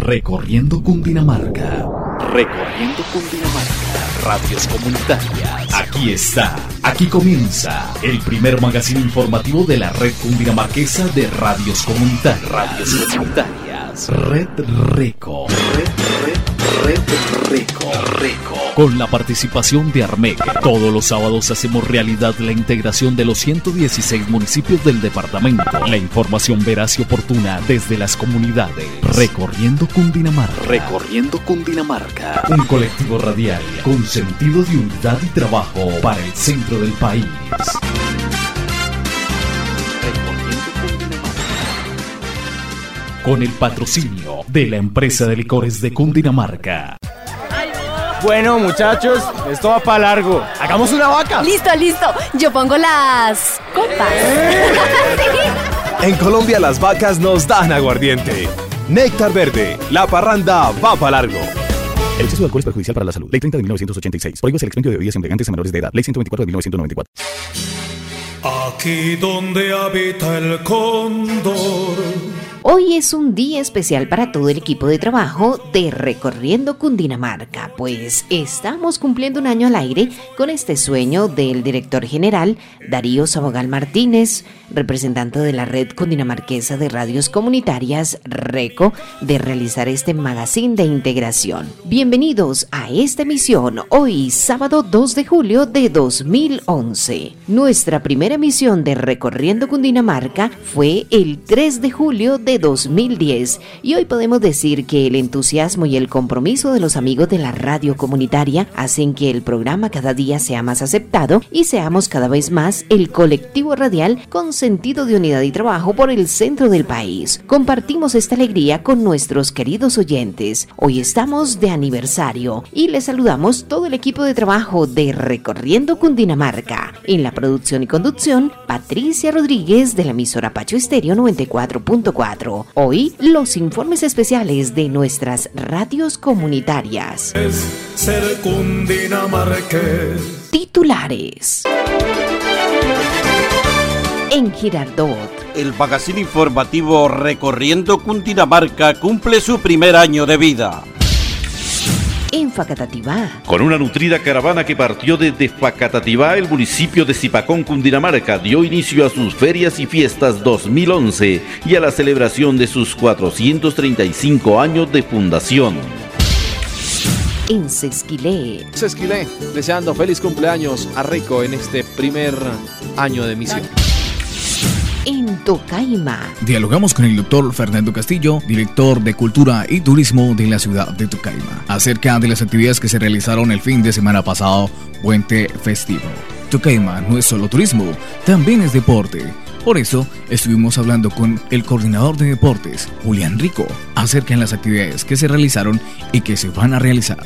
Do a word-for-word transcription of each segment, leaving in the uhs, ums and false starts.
Recorriendo Cundinamarca. Recorriendo Cundinamarca. Radios comunitarias. Aquí está. Aquí comienza el primer magazine informativo de la red cundinamarquesa de radios comunitarias. Radios comunitarias. Red Reco. Red, red, red Reco. Reco. Con la participación de Armec. Todos los sábados hacemos realidad la integración de los ciento dieciséis municipios del departamento. La información veraz y oportuna desde las comunidades. Recorriendo Cundinamarca. Recorriendo Cundinamarca. Un colectivo radial con sentido de unidad y trabajo para el centro del país. Recorriendo Cundinamarca. Con el patrocinio de la empresa de licores de Cundinamarca. Bueno, muchachos, esto va para largo. ¡Hagamos una vaca! Listo, listo. Yo pongo las copas. Sí. En Colombia las vacas nos dan aguardiente. Néctar Verde, la parranda va para largo. El exceso de alcohol es perjudicial para la salud. Ley treinta de mil novecientos ochenta y seis. Prohíbase el expendio de bebidas embriagantes a menores de edad. Ley ciento veinticuatro de mil novecientos noventa y cuatro. Aquí donde habita el cóndor. Hoy es un día especial para todo el equipo de trabajo de Recorriendo Cundinamarca, pues estamos cumpliendo un año al aire con este sueño del director general Darío Sabogal Martínez, representante de la red cundinamarquesa de radios comunitarias RECO, de realizar este magazine de integración. Bienvenidos a esta emisión, hoy sábado dos de julio de dos mil once. Nuestra primera emisión de Recorriendo Cundinamarca fue el tres de julio de dos mil diez y hoy podemos decir que el entusiasmo y el compromiso de los amigos de la radio comunitaria hacen que el programa cada día sea más aceptado y seamos cada vez más el colectivo radial con sentido de unidad y trabajo por el centro del país. Compartimos esta alegría con nuestros queridos oyentes. Hoy estamos de aniversario y les saludamos todo el equipo de trabajo de Recorriendo Cundinamarca. En la producción y conducción, Patricia Rodríguez de la emisora Pacho Estéreo noventa y cuatro punto cuatro. Hoy, los informes especiales de nuestras radios comunitarias. Es ser cundinamarqués. Titulares. En Girardot, el magazine informativo Recorriendo Cundinamarca cumple su primer año de vida. En Facatativá, con una nutrida caravana que partió desde Facatativá, el municipio de Zipacón, Cundinamarca, dio inicio a sus ferias y fiestas dos mil once y a la celebración de sus cuatrocientos treinta y cinco años de fundación. En Sesquilé, Sesquilé, deseando feliz cumpleaños a Rico en este primer año de misión. En Tocaima, dialogamos con el doctor Fernando Castillo, director de Cultura y Turismo de la ciudad de Tocaima, acerca de las actividades que se realizaron el fin de semana pasado, puente festivo. Tocaima no es solo turismo, también es deporte. Por eso, estuvimos hablando con el coordinador de deportes, Julián Rico, acerca de las actividades que se realizaron y que se van a realizar.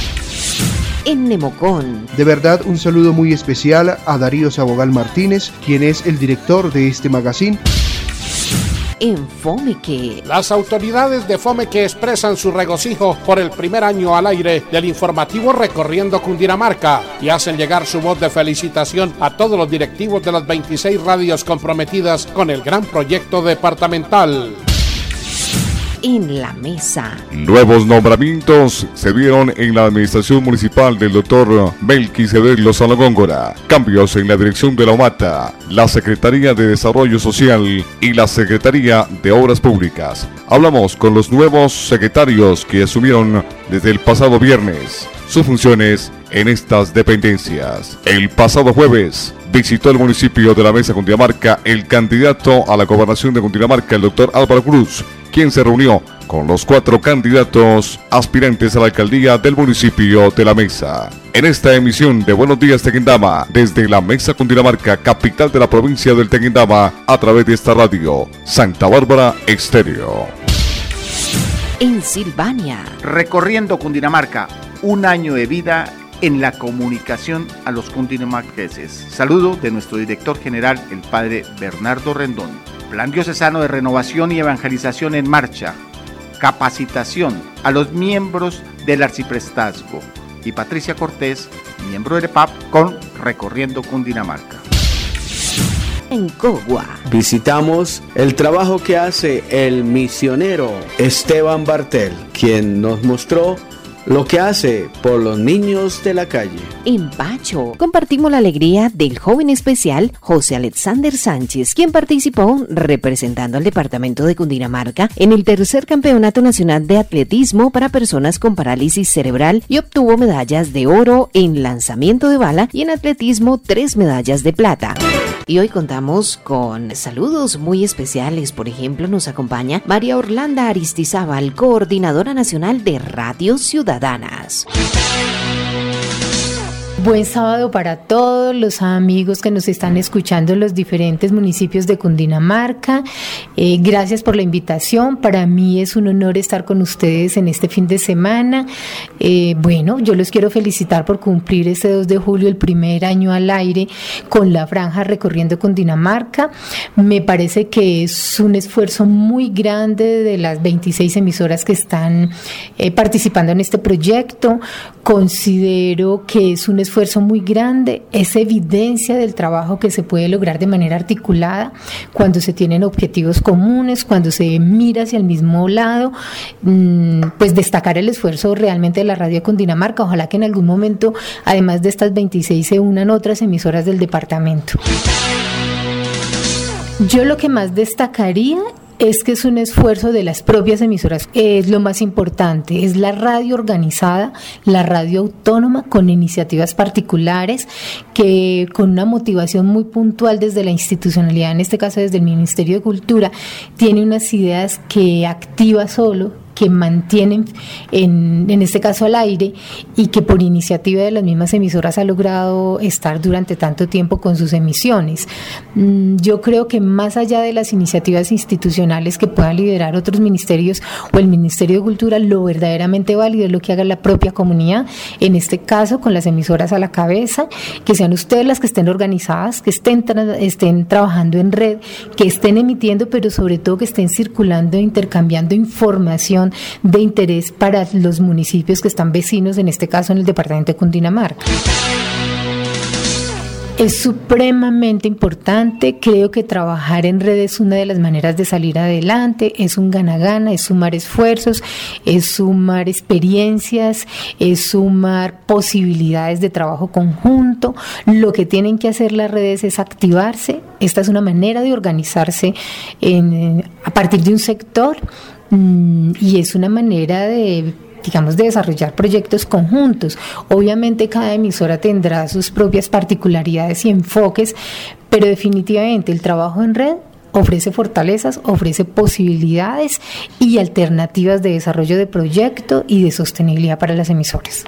En Nemocón, de verdad un saludo muy especial a Darío Sabogal Martínez, quien es el director de este magazine. En Fomeque, las autoridades de Fomeque expresan su regocijo por el primer año al aire del informativo Recorriendo Cundinamarca y hacen llegar su voz de felicitación a todos los directivos de las veintiséis radios comprometidas con el gran proyecto departamental. En la mesa, nuevos nombramientos se dieron en la administración municipal del doctor Melquisedec Lozano Góngora, cambios en la dirección de la OMATA, la Secretaría de Desarrollo Social y la Secretaría de Obras Públicas. Hablamos con los nuevos secretarios que asumieron desde el pasado viernes sus funciones en estas dependencias. El pasado jueves visitó el municipio de La Mesa, Cundinamarca, el candidato a la gobernación de Cundinamarca, el doctor Álvaro Cruz, quien se reunió con los cuatro candidatos aspirantes a la alcaldía del municipio de La Mesa. En esta emisión de Buenos Días Tequendama, desde La Mesa, Cundinamarca, capital de la provincia del Tequendama, a través de esta radio, Santa Bárbara Estéreo. En Silvania, Recorriendo Cundinamarca, un año de vida en la comunicación a los cundinamarqueses. Saludo de nuestro director general, el padre Bernardo Rendón. Plan diocesano de renovación y evangelización en marcha. Capacitación a los miembros del arciprestazgo. Y Patricia Cortés, miembro del E P A P, con Recorriendo Cundinamarca. En Cogua, visitamos el trabajo que hace el misionero Esteban Bartel, quien nos mostró lo que hace por los niños de la calle. En Pacho, compartimos la alegría del joven especial José Alexander Sánchez, quien participó representando al departamento de Cundinamarca en el tercer campeonato nacional de atletismo para personas con parálisis cerebral y obtuvo medallas de oro en lanzamiento de bala y en atletismo tres medallas de plata. Y hoy contamos con saludos muy especiales. Por ejemplo, nos acompaña María Orlanda Aristizábal, coordinadora nacional de Radio Ciudadanas. Buen sábado para todos los amigos que nos están escuchando en los diferentes municipios de Cundinamarca. Eh, gracias por la invitación. Para mí es un honor estar con ustedes en este fin de semana. Eh, bueno, yo los quiero felicitar por cumplir este dos de julio, el primer año al aire con la franja Recorriendo Cundinamarca. Me parece que es un esfuerzo muy grande de las veintiséis emisoras que están eh, participando en este proyecto. Considero que es un esfuerzo muy grande, es evidencia del trabajo que se puede lograr de manera articulada cuando se tienen objetivos comunes, cuando se mira hacia el mismo lado. Pues destacar el esfuerzo realmente de la radio de Cundinamarca. Ojalá que en algún momento, además de estas veintiséis, se unan otras emisoras del departamento. Yo lo que más destacaría es que es un esfuerzo de las propias emisoras, es lo más importante, es la radio organizada, la radio autónoma con iniciativas particulares que con una motivación muy puntual desde la institucionalidad, en este caso desde el Ministerio de Cultura, tiene unas ideas que activa solo, que mantienen en, en este caso al aire y que por iniciativa de las mismas emisoras ha logrado estar durante tanto tiempo con sus emisiones. Yo creo que más allá de las iniciativas institucionales que puedan liderar otros ministerios o el Ministerio de Cultura, lo verdaderamente válido es lo que haga la propia comunidad, en este caso con las emisoras a la cabeza, que sean ustedes las que estén organizadas, que estén, tra- estén trabajando en red, que estén emitiendo, pero sobre todo que estén circulando e intercambiando información de interés para los municipios que están vecinos, en este caso en el departamento de Cundinamarca. Es supremamente importante, creo que trabajar en red es una de las maneras de salir adelante, es un gana-gana, es sumar esfuerzos, es sumar experiencias, es sumar posibilidades de trabajo conjunto. Lo que tienen que hacer las redes es activarse. Esta es una manera de organizarse en, a partir de un sector, y es una manera de, digamos, de desarrollar proyectos conjuntos. Obviamente cada emisora tendrá sus propias particularidades y enfoques, pero definitivamente el trabajo en red ofrece fortalezas, ofrece posibilidades y alternativas de desarrollo de proyecto y de sostenibilidad para las emisoras.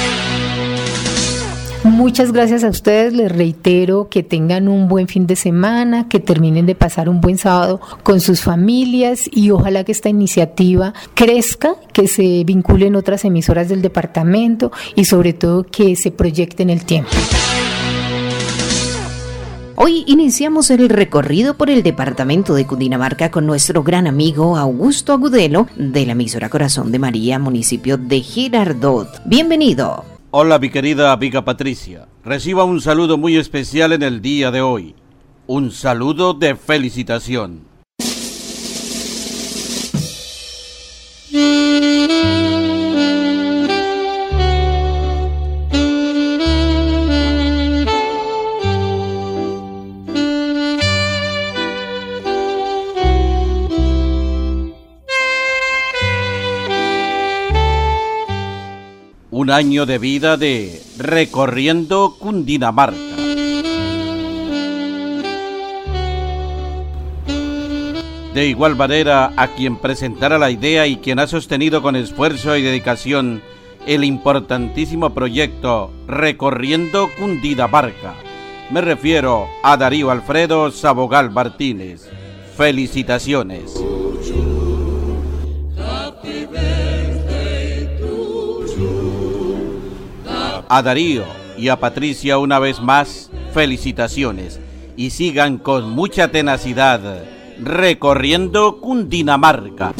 Muchas gracias a ustedes, les reitero que tengan un buen fin de semana, que terminen de pasar un buen sábado con sus familias y ojalá que esta iniciativa crezca, que se vinculen otras emisoras del departamento y sobre todo que se proyecte en el tiempo. Hoy iniciamos el recorrido por el departamento de Cundinamarca con nuestro gran amigo Augusto Agudelo de la emisora Corazón de María, municipio de Girardot. Bienvenido. Hola mi querida amiga Patricia, reciba un saludo muy especial en el día de hoy, un saludo de felicitación. Un año de vida de Recorriendo Cundinamarca. De igual manera, a quien presentara la idea y quien ha sostenido con esfuerzo y dedicación el importantísimo proyecto Recorriendo Cundinamarca. Me refiero a Darío Alfredo Sabogal Martínez. Felicitaciones. A Darío y a Patricia una vez más, felicitaciones y sigan con mucha tenacidad recorriendo Cundinamarca.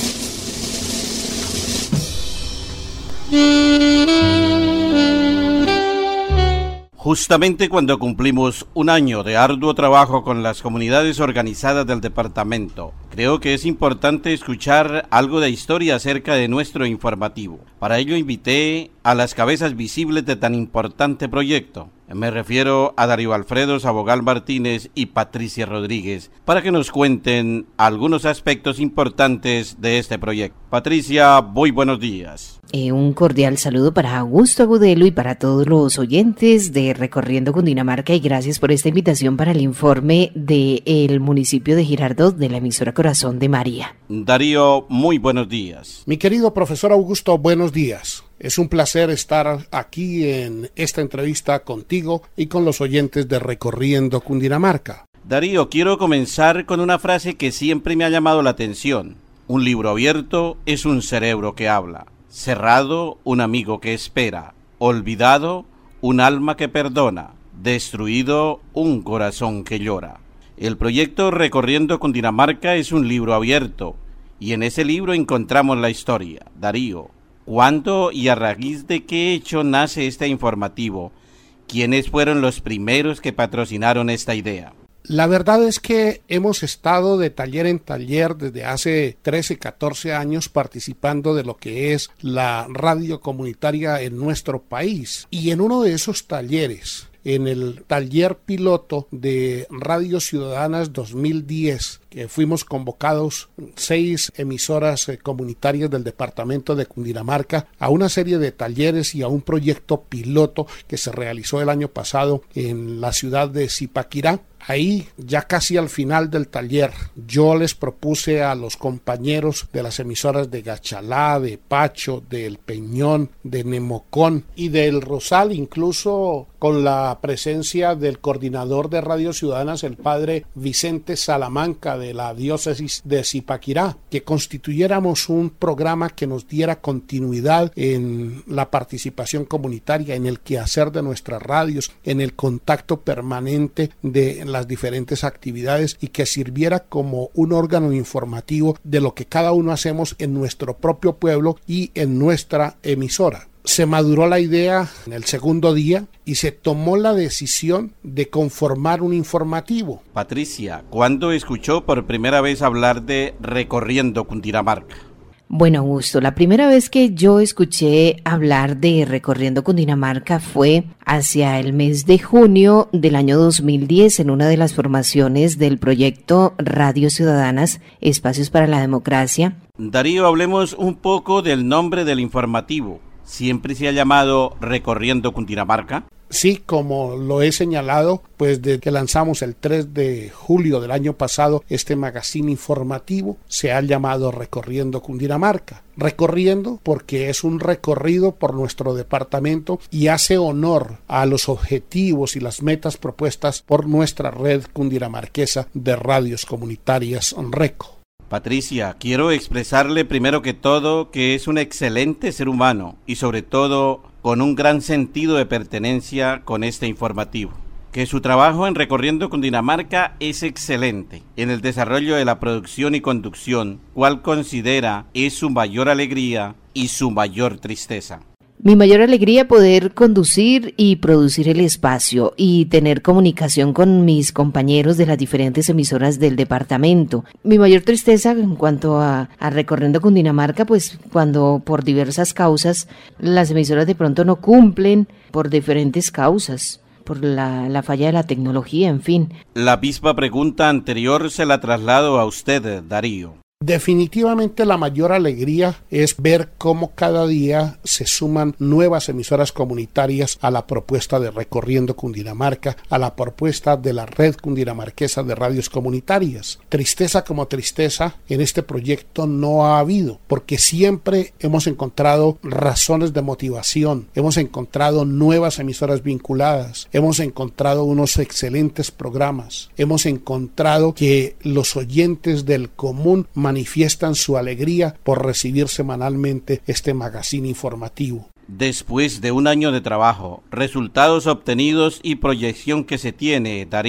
Justamente cuando cumplimos un año de arduo trabajo con las comunidades organizadas del departamento, creo que es importante escuchar algo de historia acerca de nuestro informativo. Para ello invité a las cabezas visibles de tan importante proyecto. Me refiero a Darío Alfredo Sabogal Martínez y Patricia Rodríguez, para que nos cuenten algunos aspectos importantes de este proyecto. Patricia, muy buenos días. Eh, un cordial saludo para Augusto Agudelo y para todos los oyentes de Recorriendo Cundinamarca, y gracias por esta invitación para el informe del municipio de Girardot de la emisora Corazón de María. Darío, muy buenos días. Mi querido profesor Augusto, buenos días. Es un placer estar aquí en esta entrevista contigo y con los oyentes de Recorriendo Cundinamarca. Darío, quiero comenzar con una frase que siempre me ha llamado la atención. Un libro abierto es un cerebro que habla. Cerrado, un amigo que espera. Olvidado, un alma que perdona. Destruido, un corazón que llora. El proyecto Recorriendo Cundinamarca es un libro abierto, y en ese libro encontramos la historia. Darío, ¿cuándo y a raíz de qué hecho nace este informativo? ¿Quiénes fueron los primeros que patrocinaron esta idea? La verdad es que hemos estado de taller en taller desde hace trece, catorce años participando de lo que es la radio comunitaria en nuestro país. Y en uno de esos talleres, en el taller piloto de Radio Ciudadanas dos mil diez, que fuimos convocados seis emisoras eh, comunitarias del departamento de Cundinamarca a una serie de talleres y a un proyecto piloto que se realizó el año pasado en la ciudad de Zipaquirá. Ahí, ya casi al final del taller, yo les propuse a los compañeros de las emisoras de Gachalá, de Pacho, de El Peñón, de Nemocón y de El Rosal, incluso con la presencia del coordinador de Radio Ciudadanas, el padre Vicente Salamanca, de la diócesis de Zipaquirá, que constituyéramos un programa que nos diera continuidad en la participación comunitaria, en el quehacer de nuestras radios, en el contacto permanente de las diferentes actividades, y que sirviera como un órgano informativo de lo que cada uno hacemos en nuestro propio pueblo y en nuestra emisora. Se maduró la idea en el segundo día y se tomó la decisión de conformar un informativo. Patricia, ¿cuándo escuchó por primera vez hablar de Recorriendo Cundinamarca? Bueno, Augusto, la primera vez que yo escuché hablar de Recorriendo Cundinamarca fue hacia el mes de junio del año dos mil diez en una de las formaciones del proyecto Radio Ciudadanas, Espacios para la Democracia. Darío, hablemos un poco del nombre del informativo. ¿Siempre se ha llamado Recorriendo Cundinamarca? Sí, como lo he señalado, pues desde que lanzamos el tres de julio del año pasado este magazine informativo, se ha llamado Recorriendo Cundinamarca. Recorriendo porque es un recorrido por nuestro departamento y hace honor a los objetivos y las metas propuestas por nuestra red cundinamarquesa de radios comunitarias RECO. Patricia, quiero expresarle primero que todo que es un excelente ser humano y sobre todo con un gran sentido de pertenencia con este informativo. Que su trabajo en Recorriendo Cundinamarca es excelente en el desarrollo de la producción y conducción, cual considera es su mayor alegría y su mayor tristeza. Mi mayor alegría poder conducir y producir el espacio y tener comunicación con mis compañeros de las diferentes emisoras del departamento. Mi mayor tristeza en cuanto a, a Recorriendo Cundinamarca, pues cuando por diversas causas las emisoras de pronto no cumplen por diferentes causas, por la, la falla de la tecnología, en fin. La misma pregunta anterior se la traslado a usted, Darío. Definitivamente la mayor alegría es ver cómo cada día se suman nuevas emisoras comunitarias a la propuesta de Recorriendo Cundinamarca, a la propuesta de la red cundinamarquesa de radios comunitarias. Tristeza como tristeza en este proyecto no ha habido, porque siempre hemos encontrado razones de motivación, hemos encontrado nuevas emisoras vinculadas, hemos encontrado unos excelentes programas, hemos encontrado que los oyentes del común manifiestan su alegría por recibir semanalmente este magazine informativo. Después de un año de trabajo, resultados obtenidos y proyección que se tiene, Darío,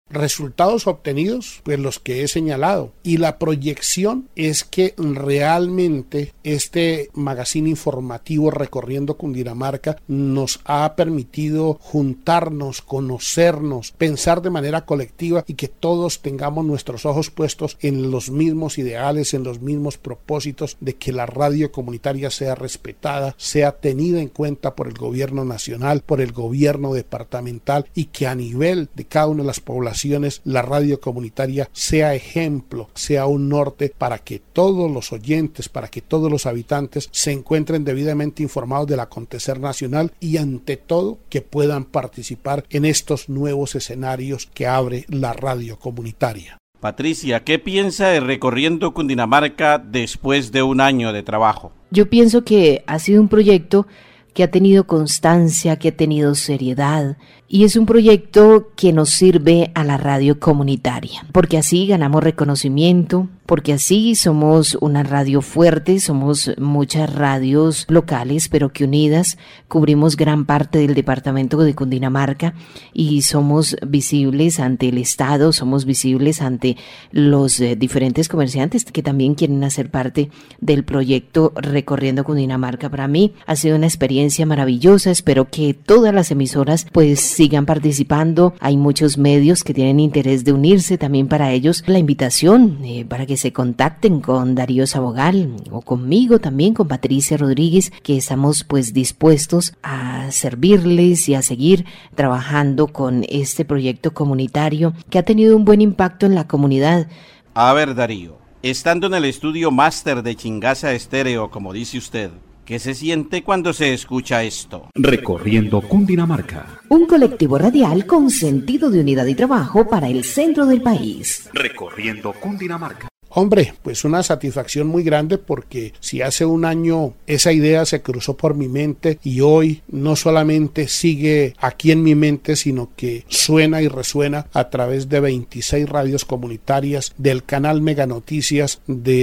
Resultados obtenidos, pues los que he señalado, y la proyección es que realmente este magazine informativo Recorriendo Cundinamarca nos ha permitido juntarnos, conocernos, pensar de manera colectiva y que todos tengamos nuestros ojos puestos en los mismos ideales, en los mismos propósitos de que la radio comunitaria sea respetada, sea tenida en cuenta por el gobierno nacional, por el gobierno departamental, y que a nivel de cada una de las poblaciones la radio comunitaria sea ejemplo, sea un norte para que todos los oyentes, para que todos los habitantes se encuentren debidamente informados del acontecer nacional y ante todo que puedan participar en estos nuevos escenarios que abre la radio comunitaria. Patricia, ¿qué piensa de Recorriendo Cundinamarca después de un año de trabajo? Yo pienso que ha sido un proyecto que ha tenido constancia, que ha tenido seriedad, y es un proyecto que nos sirve a la radio comunitaria, porque así ganamos reconocimiento, porque así somos una radio fuerte, somos muchas radios locales, pero que unidas cubrimos gran parte del departamento de Cundinamarca y somos visibles ante el Estado, somos visibles ante los eh, diferentes comerciantes que también quieren hacer parte del proyecto Recorriendo Cundinamarca. Para mí ha sido una experiencia maravillosa, espero que todas las emisoras pues sigan participando, hay muchos medios que tienen interés de unirse, también para ellos la invitación eh, para que se contacten con Darío Sabogal o conmigo también, con Patricia Rodríguez, que estamos pues dispuestos a servirles y a seguir trabajando con este proyecto comunitario que ha tenido un buen impacto en la comunidad. A ver, Darío, estando en el estudio máster de Chingaza Estéreo, como dice usted, ¿qué se siente cuando se escucha esto? Recorriendo Cundinamarca. Un colectivo radial con sentido de unidad y trabajo para el centro del país. Recorriendo Cundinamarca. Hombre, pues una satisfacción muy grande, porque si hace un año esa idea se cruzó por mi mente y hoy no solamente sigue aquí en mi mente, sino que suena y resuena a través de veintiséis radios comunitarias, del canal Mega Noticias,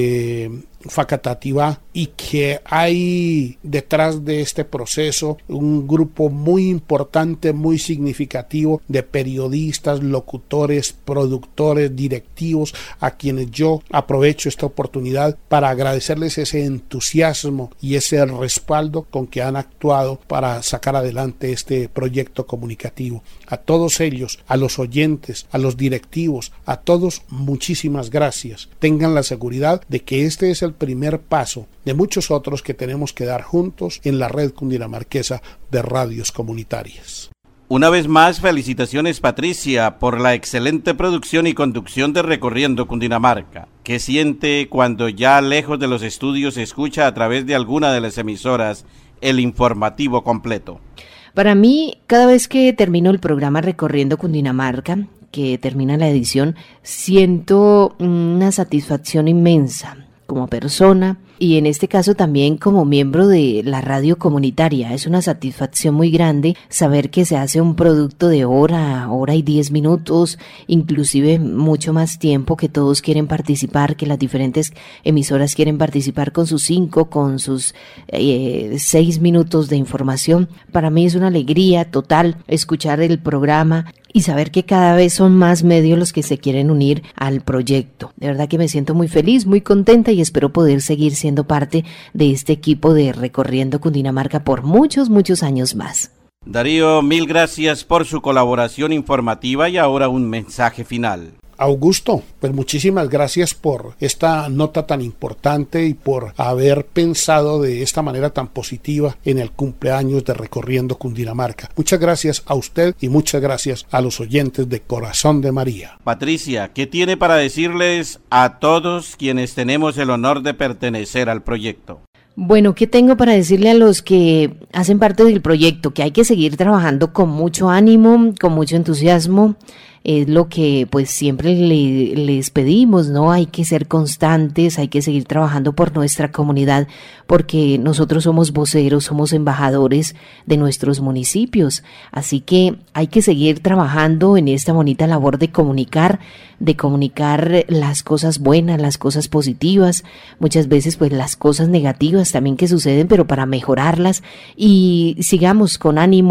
de Facatativá, y que hay detrás de este proceso un grupo muy importante, muy significativo de periodistas, locutores, productores, directivos, a quienes yo aprovecho esta oportunidad para agradecerles ese entusiasmo y ese respaldo con que han actuado para sacar adelante este proyecto comunicativo. A todos ellos, a los oyentes, a los directivos, a todos, muchísimas gracias. Tengan la seguridad de que este es el primer paso de muchos otros que tenemos que dar juntos en la red cundinamarquesa de radios comunitarias. Una vez más, felicitaciones, Patricia, por la excelente producción y conducción de Recorriendo Cundinamarca. ¿Qué siente cuando ya lejos de los estudios se escucha a través de alguna de las emisoras el informativo completo? Para mí, cada vez que termino el programa Recorriendo Cundinamarca, que termina la edición, siento una satisfacción inmensa como persona y en este caso también como miembro de la radio comunitaria. Es una satisfacción muy grande saber que se hace un producto de hora, hora y diez minutos, inclusive mucho más tiempo, que todos quieren participar, que las diferentes emisoras quieren participar con sus cinco, con sus eh, seis minutos de información. Para mí es una alegría total escuchar el programa y saber que cada vez son más medios los que se quieren unir al proyecto. De verdad que me siento muy feliz, muy contenta y espero poder seguir siendo parte de este equipo de Recorriendo Cundinamarca por muchos, muchos años más. Darío, mil gracias por su colaboración informativa y ahora un mensaje final. Augusto, pues muchísimas gracias por esta nota tan importante y por haber pensado de esta manera tan positiva en el cumpleaños de Recorriendo Cundinamarca. Muchas gracias a usted y muchas gracias a los oyentes de Corazón de María. Patricia, ¿qué tiene para decirles a todos quienes tenemos el honor de pertenecer al proyecto? Bueno, ¿qué tengo para decirle a los que hacen parte del proyecto? Que hay que seguir trabajando con mucho ánimo, con mucho entusiasmo. Es lo que pues siempre le, les pedimos, ¿no? Hay que ser constantes, hay que seguir trabajando por nuestra comunidad, porque nosotros somos voceros, somos embajadores de nuestros municipios. Así que hay que seguir trabajando en esta bonita labor de comunicar, de comunicar las cosas buenas, las cosas positivas, muchas veces pues las cosas negativas también que suceden, pero para mejorarlas, y sigamos con ánimo,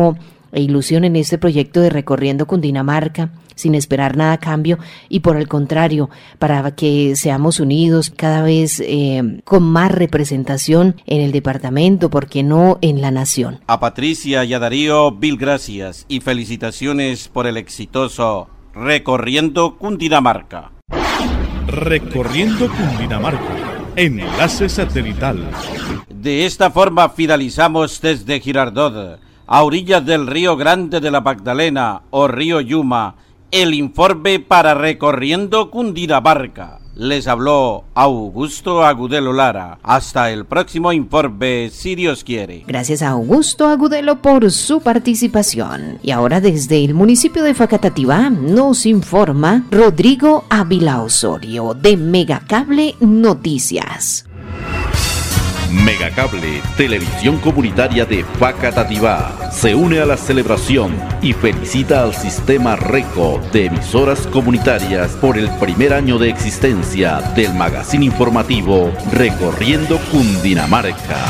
e ilusión en este proyecto de Recorriendo Cundinamarca, sin esperar nada a cambio y por el contrario, para que seamos unidos cada vez eh, con más representación en el departamento, ¿por qué no en la nación? A Patricia y a Darío, mil gracias y felicitaciones por el exitoso Recorriendo Cundinamarca. Recorriendo Cundinamarca, enlace satelital. De esta forma finalizamos desde Girardot, a orillas del río Grande de la Magdalena o río Yuma, el informe para Recorriendo Cundinamarca. Les habló Augusto Agudelo Lara. Hasta el próximo informe, si Dios quiere. Gracias a Augusto Agudelo por su participación. Y ahora desde el municipio de Facatativá nos informa Rodrigo Ávila Osorio de Megacable Noticias. Megacable, televisión comunitaria de Facatativá, se une a la celebración y felicita al sistema RECO de emisoras comunitarias por el primer año de existencia del magazine informativo Recorriendo Cundinamarca.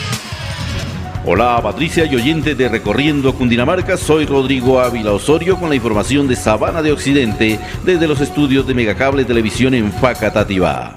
Hola Patricia y oyente de Recorriendo Cundinamarca, soy Rodrigo Ávila Osorio con la información de Sabana de Occidente desde los estudios de Megacable Televisión en Facatativá.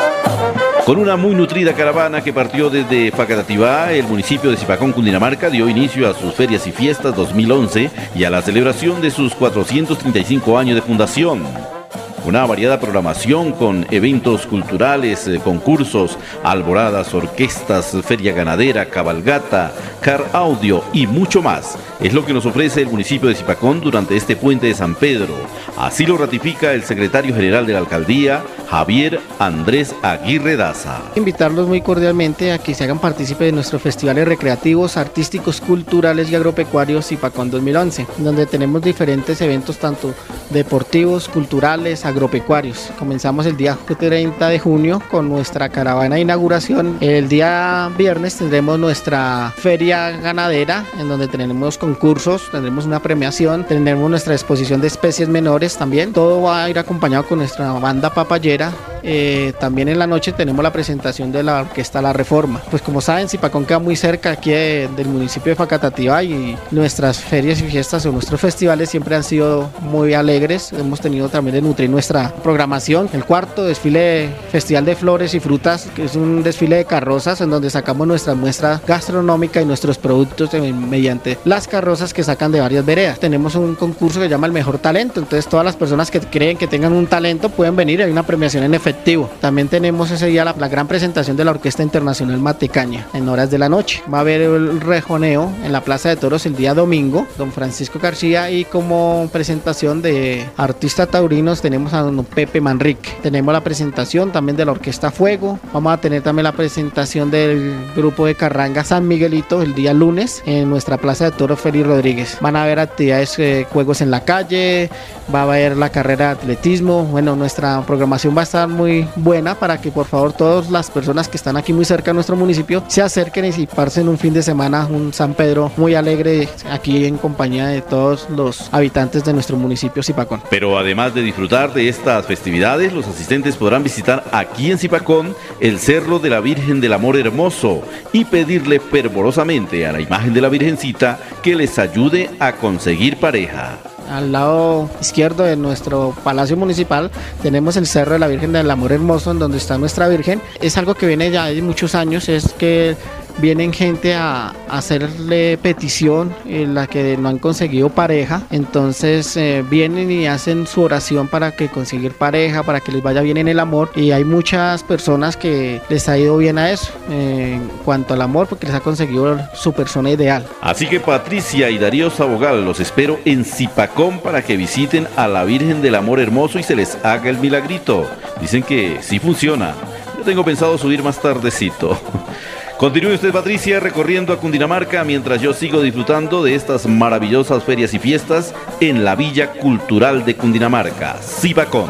Con una muy nutrida caravana que partió desde Facatativá, el municipio de Zipacón, Cundinamarca, dio inicio a sus ferias y fiestas dos mil once y a la celebración de sus cuatrocientos treinta y cinco años de fundación. Una variada programación con eventos culturales, eh, concursos, alboradas, orquestas, feria ganadera, cabalgata, car audio y mucho más. Es lo que nos ofrece el municipio de Zipacón durante este puente de San Pedro. Así lo ratifica el secretario general de la alcaldía, Javier Andrés Aguirre Daza. Invitarlos muy cordialmente a que se hagan partícipe de nuestros festivales recreativos, artísticos, culturales y agropecuarios Zipacón dos mil once, donde tenemos diferentes eventos tanto deportivos, culturales, agropecuarios. Comenzamos el día treinta de junio con nuestra caravana de inauguración. El día viernes tendremos nuestra feria ganadera, en donde tenemos concursos, tendremos una premiación, tendremos nuestra exposición de especies menores también. Todo va a ir acompañado con nuestra banda papayera. Eh, también en la noche tenemos la presentación de la orquesta La Reforma. Pues como saben, Zipacón queda muy cerca aquí de, del municipio de Facatativá y nuestras ferias y fiestas o nuestros festivales siempre han sido muy alegres. Hemos tenido también de nutrir nuestra programación. El cuarto desfile Festival de Flores y Frutas, que es un desfile de carrozas en donde sacamos nuestra muestra gastronómica y nuestros productos de, mediante las carrozas que sacan de varias veredas. Tenemos un concurso que se llama El Mejor Talento, entonces todas las personas que creen que tengan un talento pueden venir, hay una premiación en efectivo. También tenemos ese día la, la gran presentación de la Orquesta Internacional Matecaña en horas de la noche. Va a haber el rejoneo en la Plaza de Toros el día domingo, don Francisco García, y como presentación de artistas taurinos tenemos a don Pepe Manrique. Tenemos la presentación también de la Orquesta Fuego. Vamos a tener también la presentación del grupo de Carranga San Miguelito el día lunes en nuestra Plaza de Toros Félix Rodríguez. Van a haber actividades, eh, juegos en la calle, va a haber la carrera de atletismo. Bueno, nuestra programación va a estar muy buena para que por favor todas las personas que están aquí muy cerca de nuestro municipio se acerquen y pasen un fin de semana, un San Pedro muy alegre aquí en compañía de todos los habitantes de nuestro municipio Zipacón. Pero además de disfrutar de estas festividades, los asistentes podrán visitar aquí en Zipacón el Cerro de la Virgen del Amor Hermoso y pedirle fervorosamente a la imagen de la Virgencita que les ayude a conseguir pareja. Al lado izquierdo de nuestro Palacio Municipal tenemos el Cerro de la Virgen del Amor Hermoso, en donde está nuestra Virgen. Es algo que viene ya de muchos años, es que vienen gente a, a hacerle petición en la que no han conseguido pareja, entonces eh, vienen y hacen su oración para que conseguir pareja, para que les vaya bien en el amor, y hay muchas personas que les ha ido bien a eso, eh, en cuanto al amor, porque les ha conseguido su persona ideal. Así que Patricia y Darío Sabogal, los espero en Zipacón para que visiten a la Virgen del Amor Hermoso y se les haga el milagrito. Dicen que sí funciona. Yo tengo pensado subir más tardecito. Continúe usted, Patricia, recorriendo a Cundinamarca mientras yo sigo disfrutando de estas maravillosas ferias y fiestas en la Villa Cultural de Cundinamarca, Zipacón.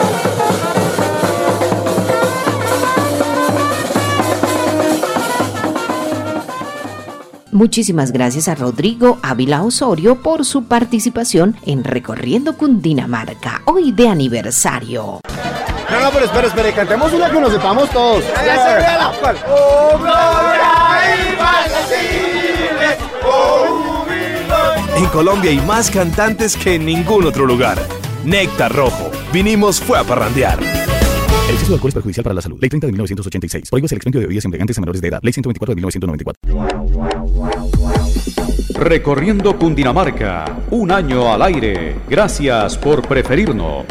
Muchísimas gracias a Rodrigo Ávila Osorio por su participación en Recorriendo Cundinamarca, hoy de aniversario. No, no, pero espera, espera, cantemos una que nos sepamos todos. Ya se vea la cual. Oh, gloria invaisible, oh, júbilo. Colombia hay más cantantes que en ningún otro lugar. Néctar Rojo. Vinimos fue a parrandear. El exceso de alcohol es perjudicial para la salud. Ley treinta de mil novecientos ochenta y seis. Prohíbe el expendio de bebidas embriagantes a menores de edad. Ley ciento veinticuatro de mil novecientos noventa y cuatro. Recorriendo Cundinamarca. Un año al aire. Gracias por preferirnos.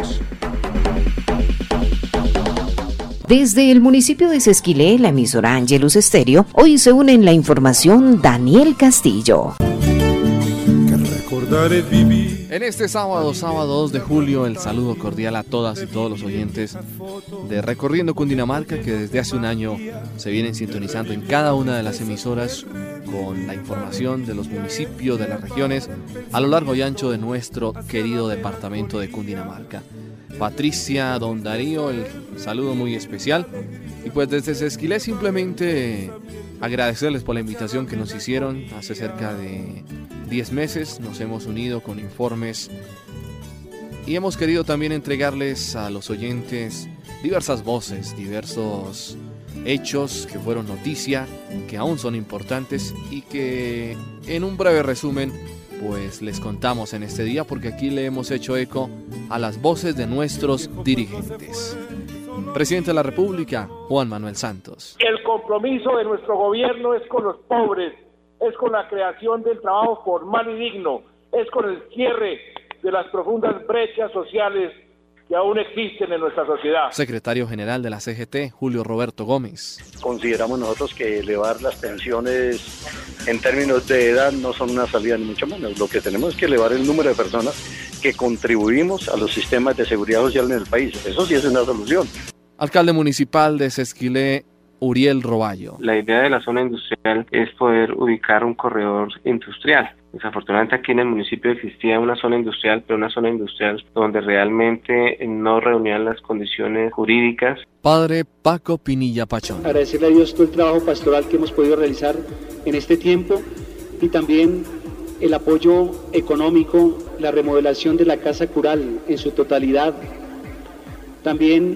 Desde el municipio de Sesquilé, la emisora Angelus Estéreo, hoy se une en la información Daniel Castillo. En este sábado, sábado dos de julio, el saludo cordial a todas y todos los oyentes de Recorriendo Cundinamarca, que desde hace un año se vienen sintonizando en cada una de las emisoras con la información de los municipios, de las regiones, a lo largo y ancho de nuestro querido departamento de Cundinamarca. Patricia, don Darío, el saludo muy especial. Y pues desde Sesquilé simplemente agradecerles por la invitación que nos hicieron hace cerca de diez meses. Nos hemos unido con informes y hemos querido también entregarles a los oyentes diversas voces, diversos hechos que fueron noticia, que aún son importantes y que en un breve resumen pues les contamos en este día, porque aquí le hemos hecho eco a las voces de nuestros dirigentes. Presidente de la República, Juan Manuel Santos. El compromiso de nuestro gobierno es con los pobres, es con la creación del trabajo formal y digno, es con el cierre de las profundas brechas sociales que aún existen en nuestra sociedad. Secretario General de la C G T, Julio Roberto Gómez. Consideramos nosotros que elevar las pensiones en términos de edad no son una salida ni mucho menos. Lo que tenemos es que elevar el número de personas que contribuimos a los sistemas de seguridad social en el país. Eso sí es una solución. Alcalde municipal de Sesquilé, Uriel Roballo. La idea de la zona industrial es poder ubicar un corredor industrial. Desafortunadamente aquí en el municipio existía una zona industrial, pero una zona industrial donde realmente no reunían las condiciones jurídicas. Padre Paco Pinilla Pachón. Agradecerle a Dios todo el trabajo pastoral que hemos podido realizar en este tiempo y también el apoyo económico, la remodelación de la Casa Cural en su totalidad. También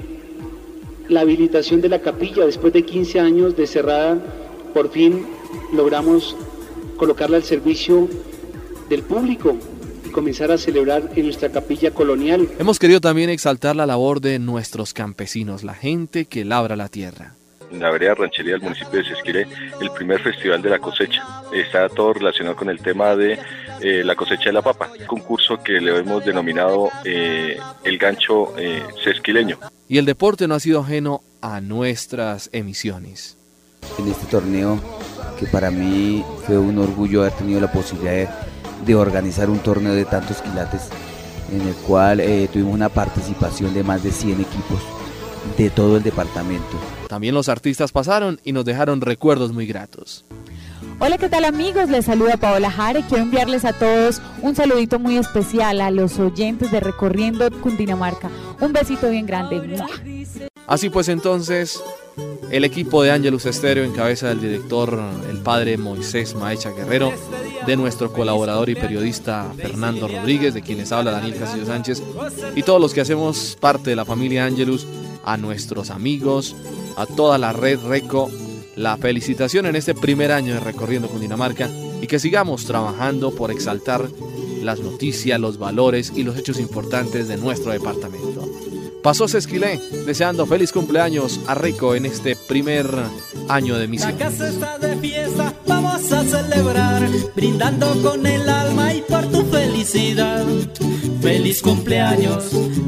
la habilitación de la capilla, después de quince años de cerrada, por fin logramos colocarla al servicio del público y comenzar a celebrar en nuestra capilla colonial. Hemos querido también exaltar la labor de nuestros campesinos, la gente que labra la tierra. En la vereda Ranchería del municipio de Sesquilé, el primer festival de la cosecha. Está todo relacionado con el tema de eh, la cosecha de la papa, un concurso que le hemos denominado eh, el gancho eh, sesquileño. Y el deporte no ha sido ajeno a nuestras emisiones. En este torneo, que para mí fue un orgullo haber tenido la posibilidad de, de organizar un torneo de tantos quilates, en el cual eh, tuvimos una participación de más de cien equipos de todo el departamento. También los artistas pasaron y nos dejaron recuerdos muy gratos. Hola, ¿qué tal amigos? Les saluda Paola Jare. Quiero enviarles a todos un saludito muy especial a los oyentes de Recorriendo Cundinamarca. Un besito bien grande. ¡Mua! Así pues entonces, el equipo de Angelus Estéreo en cabeza del director, el padre Moisés Maecha Guerrero, de nuestro colaborador y periodista Fernando Rodríguez, de quienes habla Daniel Castillo Sánchez, y todos los que hacemos parte de la familia Angelus, a nuestros amigos, a toda la red Reco, la felicitación en este primer año de Recorriendo Cundinamarca y que sigamos trabajando por exaltar las noticias, los valores y los hechos importantes de nuestro departamento. Pasó Sesquilé deseando feliz cumpleaños a Reco en este primer año de misión. La casa está de fiesta, vamos a celebrar, brindando con el alma y por tu felicidad. Feliz cumpleaños,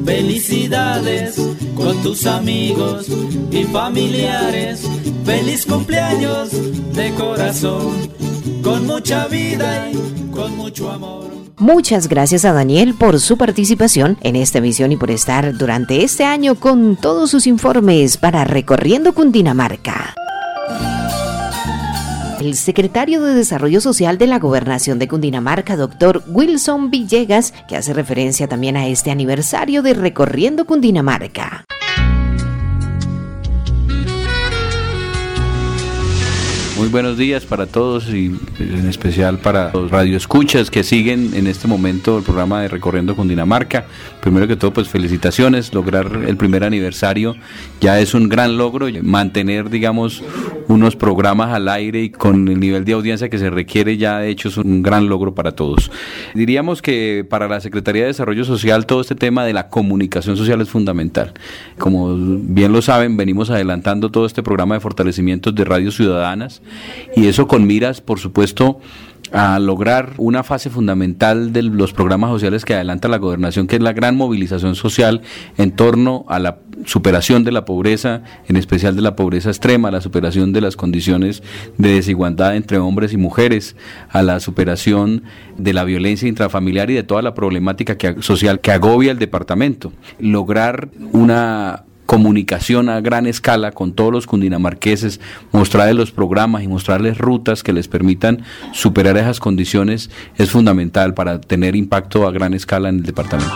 felicidades con tus amigos y familiares. Feliz cumpleaños de corazón, con mucha vida y con mucho amor. Muchas gracias a Daniel por su participación en esta emisión y por estar durante este año con todos sus informes para Recorriendo Cundinamarca. El secretario de Desarrollo Social de la Gobernación de Cundinamarca, doctor Wilson Villegas, que hace referencia también a este aniversario de Recorriendo Cundinamarca. Muy buenos días para todos y en especial para los radioescuchas que siguen en este momento el programa de Recorriendo Cundinamarca. Primero que todo, pues felicitaciones, lograr el primer aniversario ya es un gran logro, mantener, digamos, unos programas al aire y con el nivel de audiencia que se requiere ya de hecho es un gran logro para todos. Diríamos que para la Secretaría de Desarrollo Social todo este tema de la comunicación social es fundamental. Como bien lo saben, venimos adelantando todo este programa de fortalecimientos de radios ciudadanas y eso con miras, por supuesto, a lograr una fase fundamental de los programas sociales que adelanta la gobernación, que es la gran movilización social en torno a la superación de la pobreza, en especial de la pobreza extrema, a la superación de las condiciones de desigualdad entre hombres y mujeres, a la superación de la violencia intrafamiliar y de toda la problemática que, social que agobia el departamento. Lograr una comunicación a gran escala con todos los cundinamarqueses, mostrarles los programas y mostrarles rutas que les permitan superar esas condiciones es fundamental para tener impacto a gran escala en el departamento.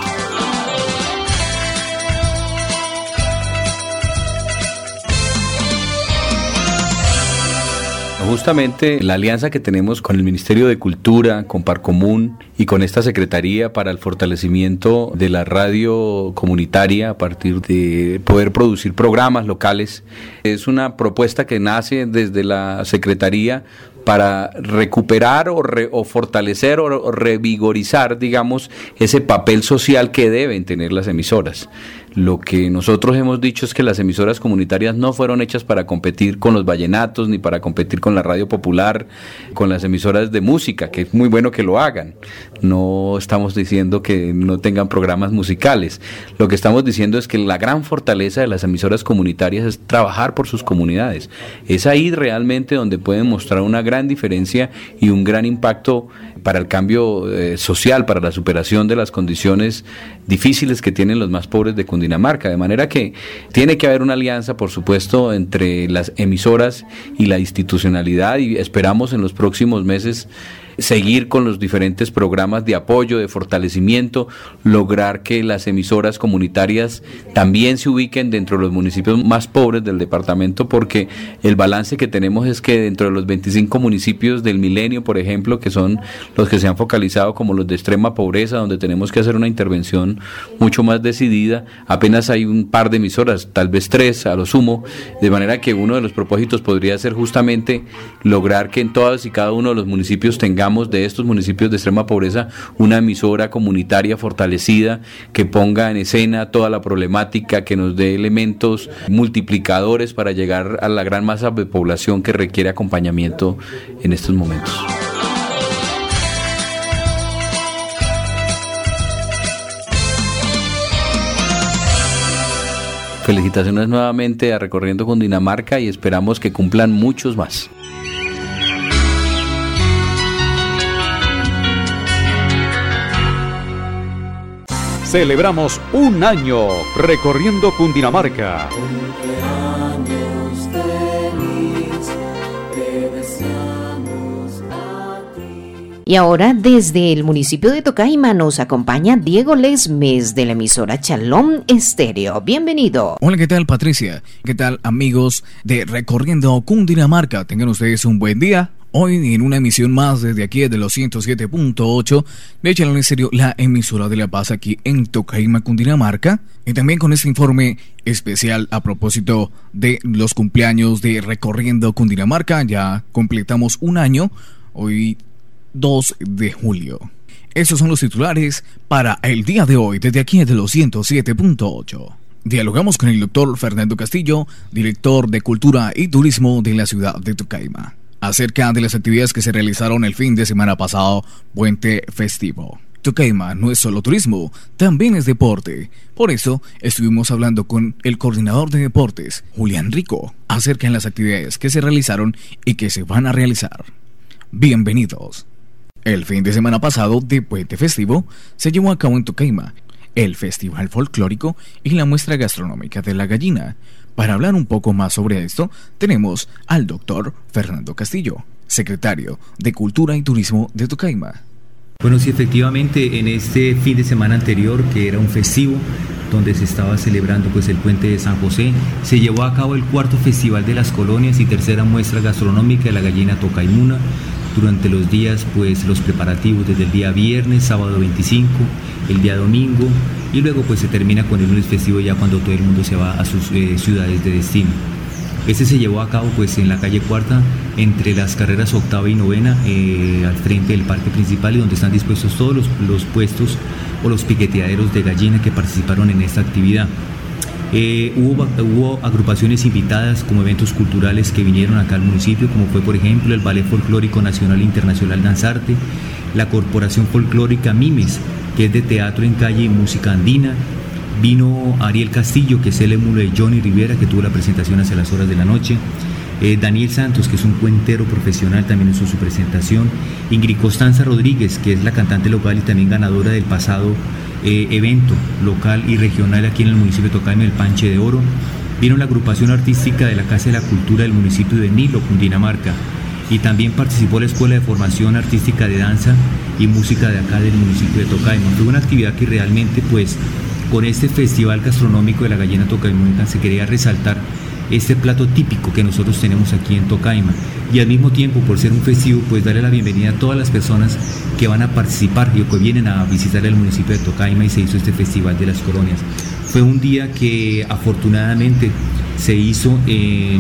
Justamente la alianza que tenemos con el Ministerio de Cultura, con Parcomún y con esta Secretaría para el fortalecimiento de la radio comunitaria a partir de poder producir programas locales, es una propuesta que nace desde la Secretaría para recuperar o, re, o fortalecer o, o revigorizar, digamos, ese papel social que deben tener las emisoras. Lo que nosotros hemos dicho es que las emisoras comunitarias no fueron hechas para competir con los vallenatos, ni para competir con la radio popular, con las emisoras de música, que es muy bueno que lo hagan. No estamos diciendo que no tengan programas musicales. Lo que estamos diciendo es que la gran fortaleza de las emisoras comunitarias es trabajar por sus comunidades. Es ahí realmente donde pueden mostrar una gran diferencia y un gran impacto para el cambio eh, social, para la superación de las condiciones difíciles que tienen los más pobres de Cundinamarca, de manera que tiene que haber una alianza, por supuesto, entre las emisoras y la institucionalidad y esperamos en los próximos meses seguir con los diferentes programas de apoyo, de fortalecimiento, lograr que las emisoras comunitarias también se ubiquen dentro de los municipios más pobres del departamento, porque el balance que tenemos es que dentro de los veinticinco municipios del Milenio, por ejemplo, que son los que se han focalizado como los de extrema pobreza, donde tenemos que hacer una intervención mucho más decidida, apenas hay un par de emisoras, tal vez tres a lo sumo, de manera que uno de los propósitos podría ser justamente lograr que en todos y cada uno de los municipios tengamos de estos municipios de extrema pobreza una emisora comunitaria fortalecida que ponga en escena toda la problemática, que nos dé elementos multiplicadores para llegar a la gran masa de población que requiere acompañamiento en estos momentos. Felicitaciones nuevamente a Recorriendo Cundinamarca y esperamos que cumplan muchos más. Celebramos un año recorriendo Cundinamarca. Y ahora desde el municipio de Tocaima nos acompaña Diego Lesmes de la emisora Shalom Estéreo. Bienvenido. Hola, ¿qué tal, Patricia? ¿Qué tal, amigos de Recorriendo Cundinamarca? Tengan ustedes un buen día. Hoy en una emisión más desde aquí, de los ciento siete punto ocho de Shalom Estéreo, la emisora de La Paz aquí en Tocaima, Cundinamarca. Y también con este informe especial a propósito de los cumpleaños de Recorriendo Cundinamarca. Ya completamos un año, hoy dos de julio. Estos son los titulares para el día de hoy desde aquí de los ciento siete punto ocho. Dialogamos con el doctor Fernando Castillo, director de Cultura y Turismo de la ciudad de Tocaima, acerca de las actividades que se realizaron el fin de semana pasado, puente festivo. Tocaima no es solo turismo, también es deporte. Por eso estuvimos hablando con el coordinador de deportes, Julián Rico, acerca de las actividades que se realizaron y que se van a realizar. Bienvenidos. El fin de semana pasado de puente festivo se llevó a cabo en Tocaima el Festival Folclórico y la muestra gastronómica de la gallina. Para hablar un poco más sobre esto, tenemos al doctor Fernando Castillo, secretario de Cultura y Turismo de Tocaima. Bueno, sí, efectivamente, en este fin de semana anterior, que era un festivo, donde se estaba celebrando pues el puente de San José. Se llevó a cabo el cuarto Festival de las Colonias y tercera muestra gastronómica de la gallina tocaimuna. Durante los días pues los preparativos desde el día viernes, sábado veinticinco, el día domingo, y luego pues se termina con el lunes festivo ya cuando todo el mundo se va a sus eh, ciudades de destino. Este se llevó a cabo pues en la calle Cuarta, entre las carreras octava y novena, eh, al frente del parque principal, y donde están dispuestos todos los, los puestos o los piqueteaderos de gallina que participaron en esta actividad. Eh, hubo, hubo agrupaciones invitadas como eventos culturales que vinieron acá al municipio, como fue por ejemplo el Ballet Folclórico Nacional e Internacional Danzarte, la Corporación Folclórica Mimes, que es de teatro en calle y música andina. Vino Ariel Castillo, que es el émulo de Johnny Rivera, que tuvo la presentación hacia las horas de la noche. Eh, Daniel Santos, que es un cuentero profesional, también hizo su presentación. Ingrid Constanza Rodríguez, que es la cantante local y también ganadora del pasado eh, evento local y regional aquí en el municipio de Tocaima, el Panche de Oro. Vino la agrupación artística de la Casa de la Cultura del municipio de Nilo, Cundinamarca. Y también participó la Escuela de Formación Artística de Danza y Música de acá del municipio de Tocaima. Fue una actividad que realmente pues con este festival gastronómico de la gallina tocaimuna se quería resaltar este plato típico que nosotros tenemos aquí en Tocaima, y al mismo tiempo, por ser un festivo, pues darle la bienvenida a todas las personas que van a participar y que vienen a visitar el municipio de Tocaima, y se hizo este festival de las colonias. Fue un día que afortunadamente se hizo, eh,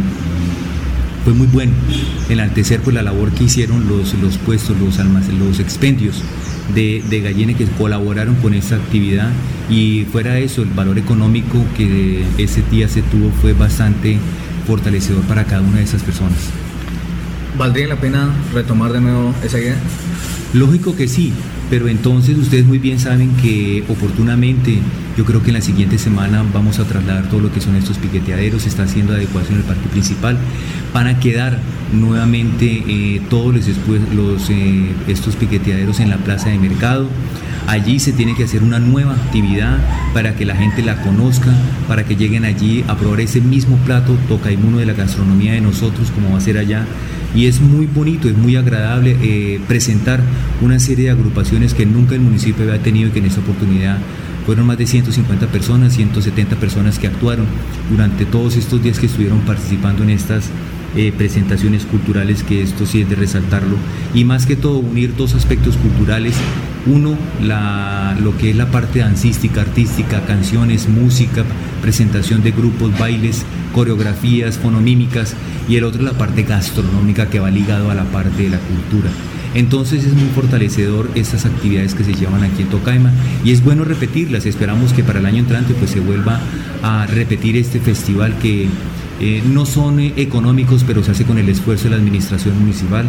fue muy bueno enaltecer pues la labor que hicieron los, los puestos, los almacenes, los expendios de, de gallina que colaboraron con esta actividad, y fuera de eso el valor económico que ese día se tuvo fue bastante fortalecedor para cada una de esas personas. ¿Valdría la pena retomar de nuevo esa idea? Lógico que sí, pero entonces ustedes muy bien saben que oportunamente, yo creo que en la siguiente semana vamos a trasladar todo lo que son estos piqueteaderos, se está haciendo adecuación en el parque principal, van a quedar nuevamente eh, todos los, los, eh, estos piqueteaderos en la plaza de mercado. Allí se tiene que hacer una nueva actividad para que la gente la conozca, para que lleguen allí a probar ese mismo plato tocaimuno de la gastronomía de nosotros, como va a ser allá. Y es muy bonito, es muy agradable eh, presentar una serie de agrupaciones que nunca el municipio había tenido, y que en esta oportunidad fueron más de ciento cincuenta personas, ciento setenta personas que actuaron durante todos estos días que estuvieron participando en estas eh, presentaciones culturales, que esto sí es de resaltarlo, y más que todo unir dos aspectos culturales. Uno, la, lo que es la parte dancística, artística, canciones, música, presentación de grupos, bailes, coreografías, fonomímicas, y el otro la parte gastronómica, que va ligado a la parte de la cultura. Entonces es muy fortalecedor estas actividades que se llevan aquí en Tocaima, y es bueno repetirlas. Esperamos que para el año entrante pues se vuelva a repetir este festival, que eh, no son eh, económicos, pero se hace con el esfuerzo de la administración municipal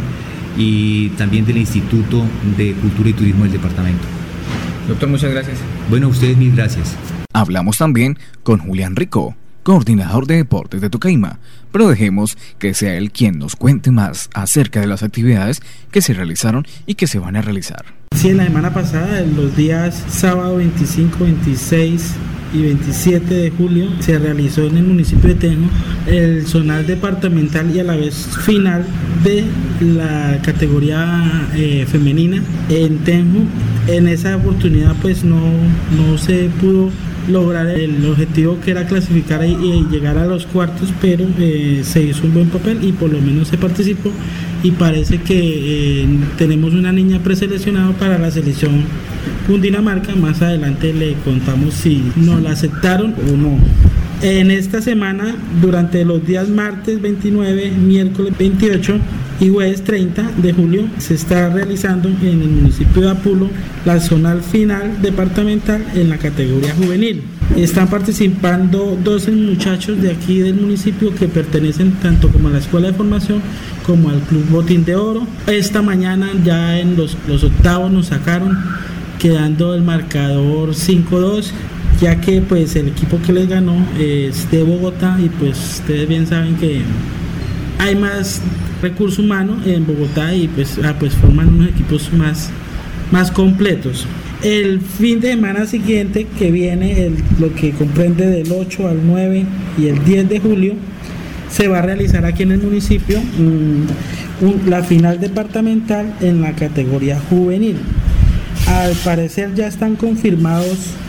y también del Instituto de Cultura y Turismo del departamento. Doctor, muchas gracias. Bueno, a ustedes mil gracias. Hablamos también con Julián Rico, coordinador de deportes de Tocaima, pero dejemos que sea él quien nos cuente más acerca de las actividades que se realizaron y que se van a realizar. Sí, en la semana pasada, los días sábado veinticinco, veintiséis y veintisiete de julio, se realizó en el municipio de Tenjo el zonal departamental y a la vez final de la categoría eh, femenina en Tenjo. En esa oportunidad pues no, no se pudo lograr el objetivo, que era clasificar y, y llegar a los cuartos, pero eh, se hizo un buen papel y por lo menos se participó, y parece que eh, tenemos una niña preseleccionada para la selección Cundinamarca. Más adelante le contamos si nos la aceptaron o no. En esta semana, durante los días martes veintinueve, miércoles veintiocho y jueves treinta de julio, se está realizando en el municipio de Apulo la zonal final departamental en la categoría juvenil. Están participando doce muchachos de aquí del municipio que pertenecen tanto como a la Escuela de Formación como al Club Botín de Oro. Esta mañana ya en los, los octavos nos sacaron, quedando el marcador cinco dos, ya que pues el equipo que les ganó es de Bogotá, y pues ustedes bien saben que hay más recurso humano en Bogotá, y pues, ah, pues forman unos equipos más, más completos. El fin de semana siguiente, que viene, el, lo que comprende del ocho al nueve y el diez de julio, se va a realizar aquí en el municipio um, un, la final departamental en la categoría juvenil. Al parecer ya están confirmados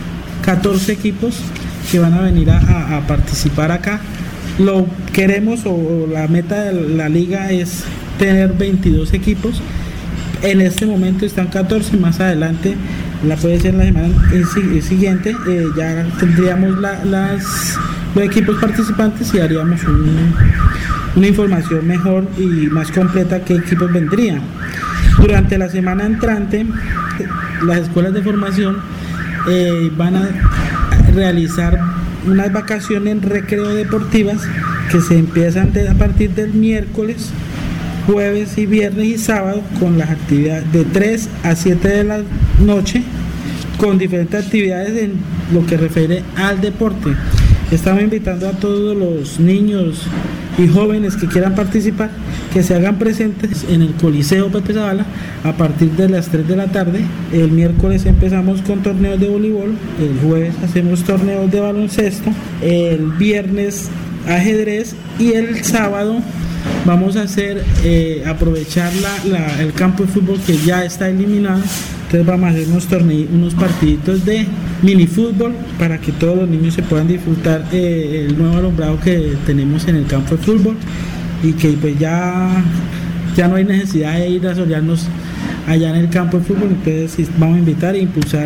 catorce equipos que van a venir a, a, a participar acá. Lo queremos, o la meta de la liga es tener veintidós equipos. En este momento están catorce, más adelante, la puede ser la semana siguiente, eh, ya tendríamos la, las, los equipos participantes y haríamos un, una información mejor y más completa qué equipos vendrían. Durante la semana entrante, las escuelas de formación eh, van a realizar unas vacaciones recreo deportivas que se empiezan de, a partir del miércoles, jueves y viernes y sábado, con las actividades de tres a siete de la noche, con diferentes actividades en lo que refiere al deporte. Estamos invitando a todos los niños y jóvenes que quieran participar, que se hagan presentes en el Coliseo Pepe Zavala a partir de las tres de la tarde. El miércoles empezamos con torneos de voleibol, el jueves hacemos torneos de baloncesto, el viernes ajedrez y el sábado vamos a hacer eh, aprovechar la, la, el campo de fútbol que ya está eliminado. Entonces vamos a hacer unos torneos, unos partiditos de minifútbol para que todos los niños se puedan disfrutar eh, el nuevo alumbrado que tenemos en el campo de fútbol, y que pues ya, ya no hay necesidad de ir a solearnos allá en el campo de fútbol. Entonces vamos a invitar e impulsar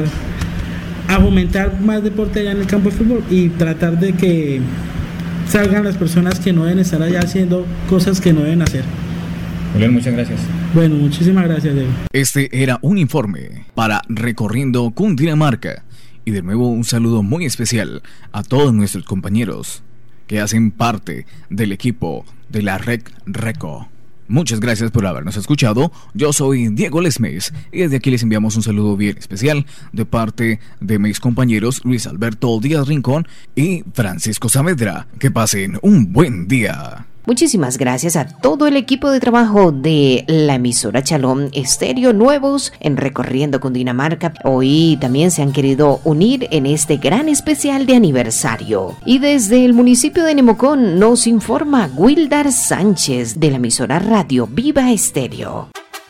a fomentar más deporte allá en el campo de fútbol y tratar de que salgan las personas que no deben estar allá haciendo cosas que no deben hacer. Julián, muchas gracias. Bueno, muchísimas gracias, Diego. Este era un informe para Recorriendo Cundinamarca. Y de nuevo un saludo muy especial a todos nuestros compañeros que hacen parte del equipo de la Red Reco. Muchas gracias por habernos escuchado. Yo soy Diego Lesmes y desde aquí les enviamos un saludo bien especial de parte de mis compañeros Luis Alberto Díaz Rincón y Francisco Saavedra. Que pasen un buen día. Muchísimas gracias a todo el equipo de trabajo de la emisora Chalón Estéreo, nuevos en Recorriendo Cundinamarca. Hoy también se han querido unir en este gran especial de aniversario. Y desde el municipio de Nemocón nos informa Wildar Sánchez de la emisora Radio Viva Estéreo.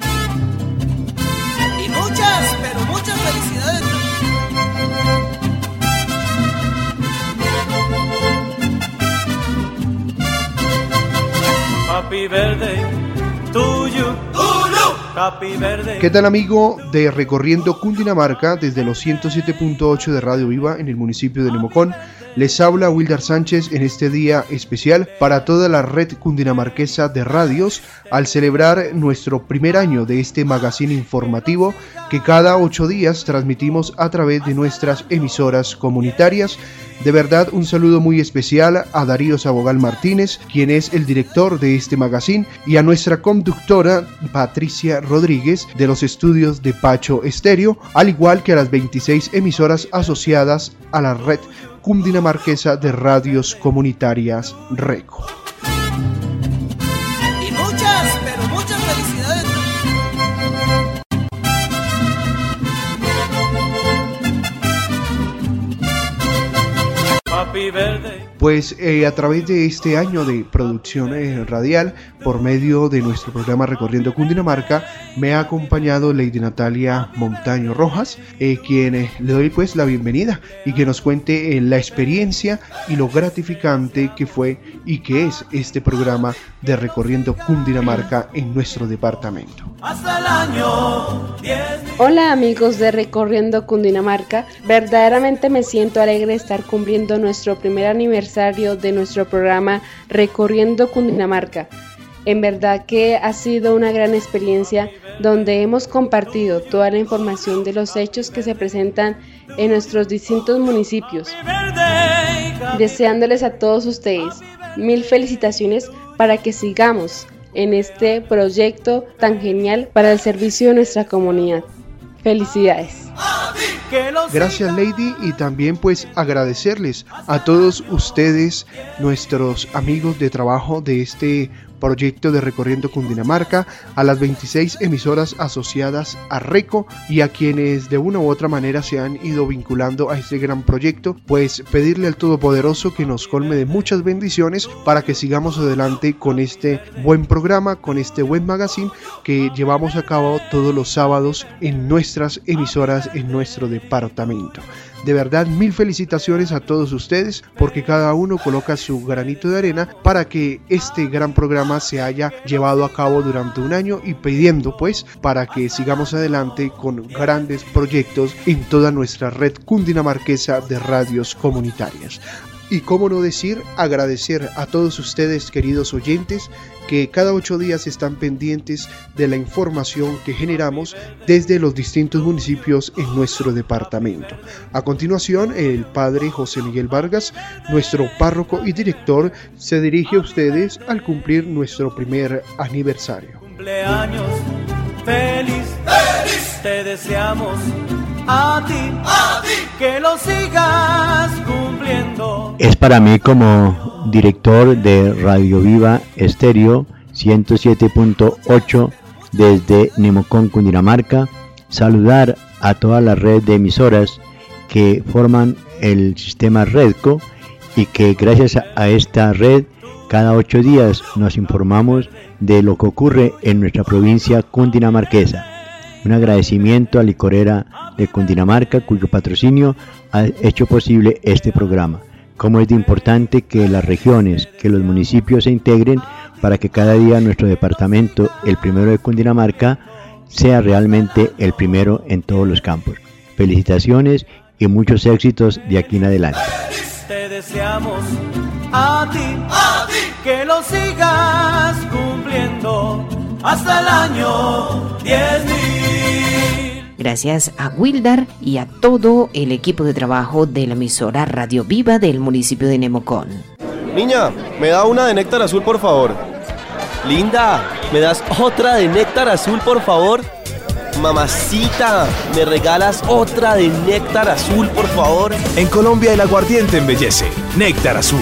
Y muchas, pero muchas felicidades. Happy birthday to you, to you. Happy birthday. ¿Qué tal, amigo de Recorriendo Cundinamarca desde los ciento siete punto ocho de Radio Viva en el municipio de Nemocón? Les habla Wildar Sánchez en este día especial para toda la red cundinamarquesa de radios al celebrar nuestro primer año de este magazine informativo que cada ocho días transmitimos a través de nuestras emisoras comunitarias. De verdad, un saludo muy especial a Darío Sabogal Martínez, quien es el director de este magazine, y a nuestra conductora Patricia Rodríguez de los estudios de Pacho Estéreo, al igual que a las veintiséis emisoras asociadas a la red cundinamarquesa de radios comunitarias Reco. Y muchas, pero muchas felicidades. Happy birthday. Pues eh, a través de este año de producción eh, radial, por medio de nuestro programa Recorriendo Cundinamarca, me ha acompañado Lady Natalia Montaño Rojas, eh, quien eh, le doy pues la bienvenida y que nos cuente eh, la experiencia y lo gratificante que fue y que es este programa de Recorriendo Cundinamarca en nuestro departamento. Hasta el año diez. Hola, amigos de Recorriendo Cundinamarca, verdaderamente me siento alegre de estar cumpliendo nuestro primer aniversario de nuestro programa Recorriendo Cundinamarca. En verdad que ha sido una gran experiencia donde hemos compartido toda la información de los hechos que se presentan en nuestros distintos municipios. Deseándoles a todos ustedes mil felicitaciones para que sigamos en este proyecto tan genial para el servicio de nuestra comunidad. Felicidades. Gracias, Lady, y también pues agradecerles a todos ustedes, nuestros amigos de trabajo de este proyecto de Recorriendo Cundinamarca, a las veintiséis emisoras asociadas a RECO y a quienes de una u otra manera se han ido vinculando a este gran proyecto, pues pedirle al Todopoderoso que nos colme de muchas bendiciones para que sigamos adelante con este buen programa, con este buen magazine que llevamos a cabo todos los sábados en nuestras emisoras en nuestro departamento. De verdad, mil felicitaciones a todos ustedes porque cada uno coloca su granito de arena para que este gran programa se haya llevado a cabo durante un año y pidiendo pues para que sigamos adelante con grandes proyectos en toda nuestra red cundinamarquesa de radios comunitarias. Y cómo no decir, agradecer a todos ustedes, queridos oyentes, que cada ocho días están pendientes de la información que generamos desde los distintos municipios en nuestro departamento. A continuación, el padre José Miguel Vargas, nuestro párroco y director, se dirige a ustedes al cumplir nuestro primer aniversario. Cumpleaños feliz, feliz, te deseamos a ti, a ti, que lo sigas cumpliendo. Es para mí como director de Radio Viva Estéreo ciento siete punto ocho desde Nemocón, Cundinamarca, saludar a toda la red de emisoras que forman el sistema REDCO y que gracias a esta red cada ocho días nos informamos de lo que ocurre en nuestra provincia cundinamarquesa. Un agradecimiento a Licorera de Cundinamarca, cuyo patrocinio ha hecho posible este programa. Cómo es de importante que las regiones, que los municipios se integren para que cada día nuestro departamento, el primero de Cundinamarca, sea realmente el primero en todos los campos. Felicitaciones y muchos éxitos de aquí en adelante. Te deseamos a ti, a ti, que lo sigas cumpliendo hasta el año diez mil. Gracias a Wildar y a todo el equipo de trabajo de la emisora Radio Viva del municipio de Nemocón. Niña, me da una de néctar azul, por favor. Linda, ¿me das otra de néctar azul, por favor? Mamacita, ¿me regalas otra de néctar azul, por favor? En Colombia el aguardiente embellece. Néctar azul.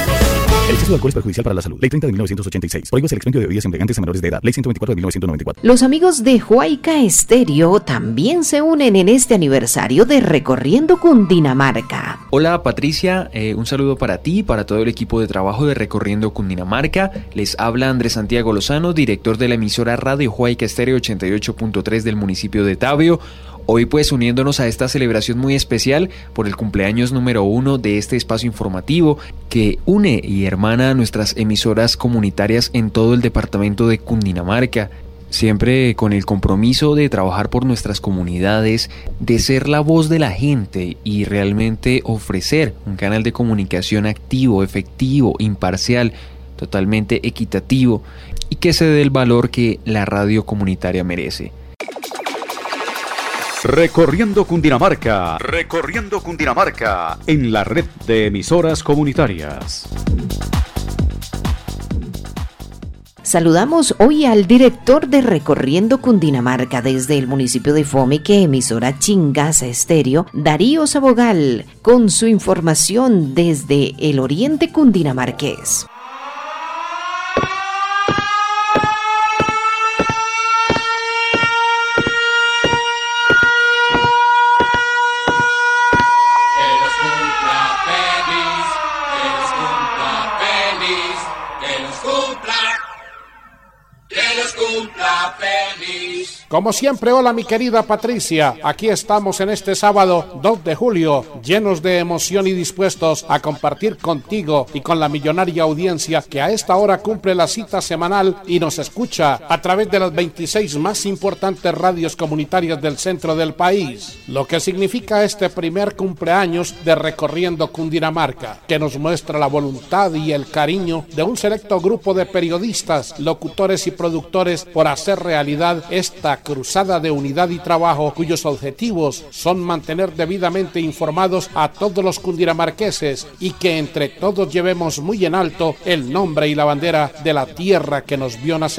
El exceso de alcohol es perjudicial para la salud. Ley treinta de mil novecientos ochenta y seis. Prohíbe el expendio de bebidas embriagantes a menores de edad. Ley ciento veinticuatro de mil novecientos noventa y cuatro. Los amigos de Huayca Estéreo también se unen en este aniversario de Recorriendo Cundinamarca. Hola Patricia, eh, un saludo para ti y para todo el equipo de trabajo de Recorriendo Cundinamarca. Les habla Andrés Santiago Lozano, director de la emisora Radio Huayca Estéreo ochenta y ocho punto tres del municipio de Tabio. Hoy pues uniéndonos a esta celebración muy especial por el cumpleaños número uno de este espacio informativo que une y hermana a nuestras emisoras comunitarias en todo el departamento de Cundinamarca, siempre con el compromiso de trabajar por nuestras comunidades, de ser la voz de la gente y realmente ofrecer un canal de comunicación activo, efectivo, imparcial, totalmente equitativo y que se dé el valor que la radio comunitaria merece. Recorriendo Cundinamarca, Recorriendo Cundinamarca, en la red de emisoras comunitarias. Saludamos hoy al director de Recorriendo Cundinamarca desde el municipio de Fomeque, emisora Chingaza Estéreo, Darío Sabogal, con su información desde el oriente cundinamarqués. Como siempre, hola mi querida Patricia, aquí estamos en este sábado dos de julio, llenos de emoción y dispuestos a compartir contigo y con la millonaria audiencia que a esta hora cumple la cita semanal y nos escucha a través de las veintiséis más importantes radios comunitarias del centro del país, lo que significa este primer cumpleaños de Recorriendo Cundinamarca, que nos muestra la voluntad y el cariño de un selecto grupo de periodistas, locutores y productores por hacer realidad esta cruzada de unidad y trabajo cuyos objetivos son mantener debidamente informados a todos los cundinamarqueses y que entre todos llevemos muy en alto el nombre y la bandera de la tierra que nos vio nacer.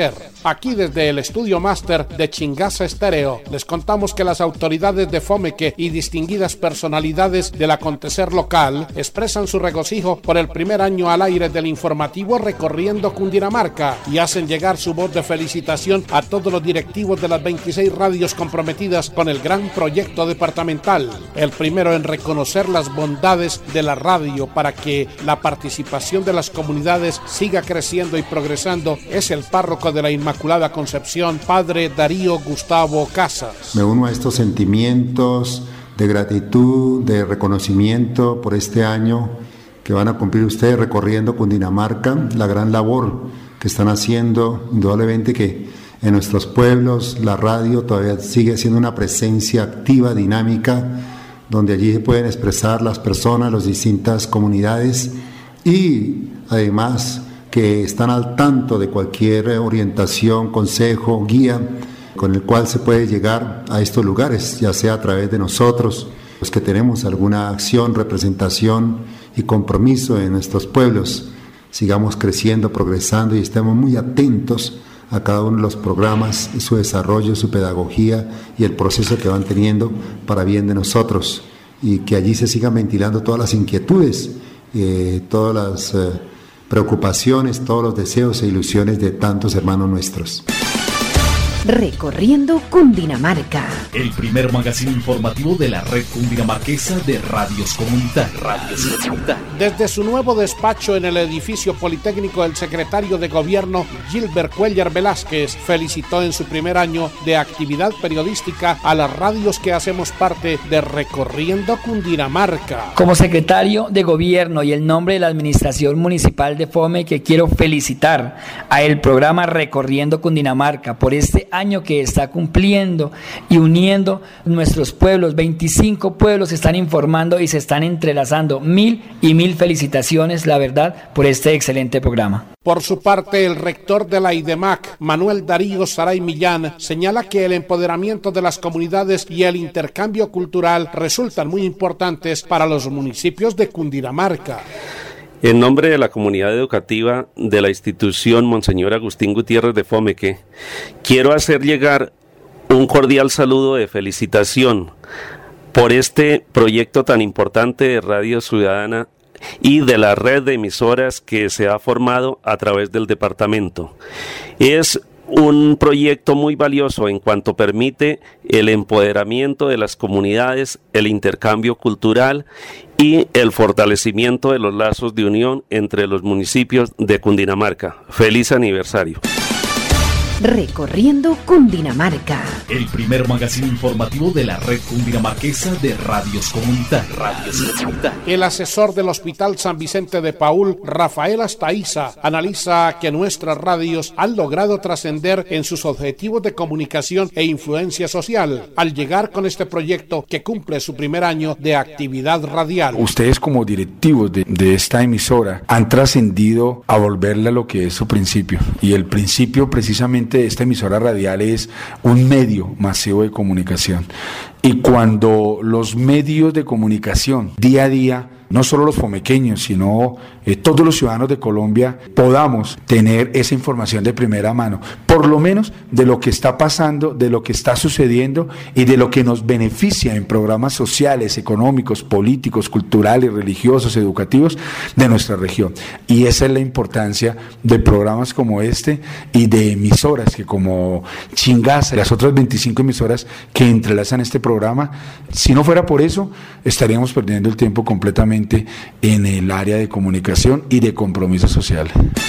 Aquí desde el estudio máster de Chingaza Estéreo, les contamos que las autoridades de Fomeque y distinguidas personalidades del acontecer local expresan su regocijo por el primer año al aire del informativo Recorriendo Cundinamarca y hacen llegar su voz de felicitación a todos los directivos de las veintiséis radios comprometidas con el gran proyecto departamental. El primero en reconocer las bondades de la radio para que la participación de las comunidades siga creciendo y progresando es el párroco de la Inmaculada Concepción, Padre Darío Gustavo Casas. Me uno a estos sentimientos de gratitud, de reconocimiento por este año que van a cumplir ustedes recorriendo Cundinamarca, la gran labor que están haciendo, indudablemente que en nuestros pueblos la radio todavía sigue siendo una presencia activa, dinámica, donde allí se pueden expresar las personas, las distintas comunidades y además que están al tanto de cualquier orientación, consejo, guía con el cual se puede llegar a estos lugares, ya sea a través de nosotros, los que tenemos alguna acción, representación y compromiso en nuestros pueblos, sigamos creciendo, progresando y estemos muy atentos a cada uno de los programas, su desarrollo, su pedagogía y el proceso que van teniendo para bien de nosotros y que allí se sigan ventilando todas las inquietudes, eh, todas las eh, preocupaciones, todos los deseos e ilusiones de tantos hermanos nuestros. Recorriendo Cundinamarca. El primer magazine informativo de la red cundinamarquesa de radios comunitarias. Radios comunitarias. Desde su nuevo despacho en el edificio Politécnico, el secretario de Gobierno, Gilbert Cuellar Velázquez, felicitó en su primer año de actividad periodística a las radios que hacemos parte de Recorriendo Cundinamarca. Como secretario de Gobierno y el nombre de la Administración Municipal de Fomeque, quiero felicitar a el programa Recorriendo Cundinamarca por este año que está cumpliendo y uniendo nuestros pueblos. veinticinco pueblos se están informando y se están entrelazando. Mil y mil felicitaciones, la verdad, por este excelente programa. Por su parte, el rector de la IDEMAC, Manuel Darío Saray Millán, señala que el empoderamiento de las comunidades y el intercambio cultural resultan muy importantes para los municipios de Cundinamarca. En nombre de la comunidad educativa de la institución Monseñor Agustín Gutiérrez de Fomeque, quiero hacer llegar un cordial saludo de felicitación por este proyecto tan importante de Radio Ciudadana y de la red de emisoras que se ha formado a través del departamento. Es un proyecto muy valioso en cuanto permite el empoderamiento de las comunidades, el intercambio cultural y el fortalecimiento de los lazos de unión entre los municipios de Cundinamarca. ¡Feliz aniversario! Recorriendo Cundinamarca. El primer magazine informativo de la red cundinamarquesa de radios comunitarias. Radios comunitarias. El asesor del Hospital San Vicente de Paúl, Rafael Astaiza, analiza que nuestras radios han logrado trascender en sus objetivos de comunicación e influencia social al llegar con este proyecto que cumple su primer año de actividad radial. Ustedes como directivos de, de esta emisora han trascendido a volverle a lo que es su principio, y el principio precisamente de esta emisora radial es un medio masivo de comunicación. Y cuando los medios de comunicación día a día, no solo los fomequeños, sino eh, todos los ciudadanos de Colombia, podamos tener esa información de primera mano, por lo menos de lo que está pasando, de lo que está sucediendo y de lo que nos beneficia en programas sociales, económicos, políticos, culturales, religiosos, educativos de nuestra región. Y esa es la importancia de programas como este y de emisoras que como Chingaza y las otras veinticinco emisoras que entrelazan este programa. Si no fuera por eso, estaríamos perdiendo el tiempo completamente en el área de comunicación y de compromiso social.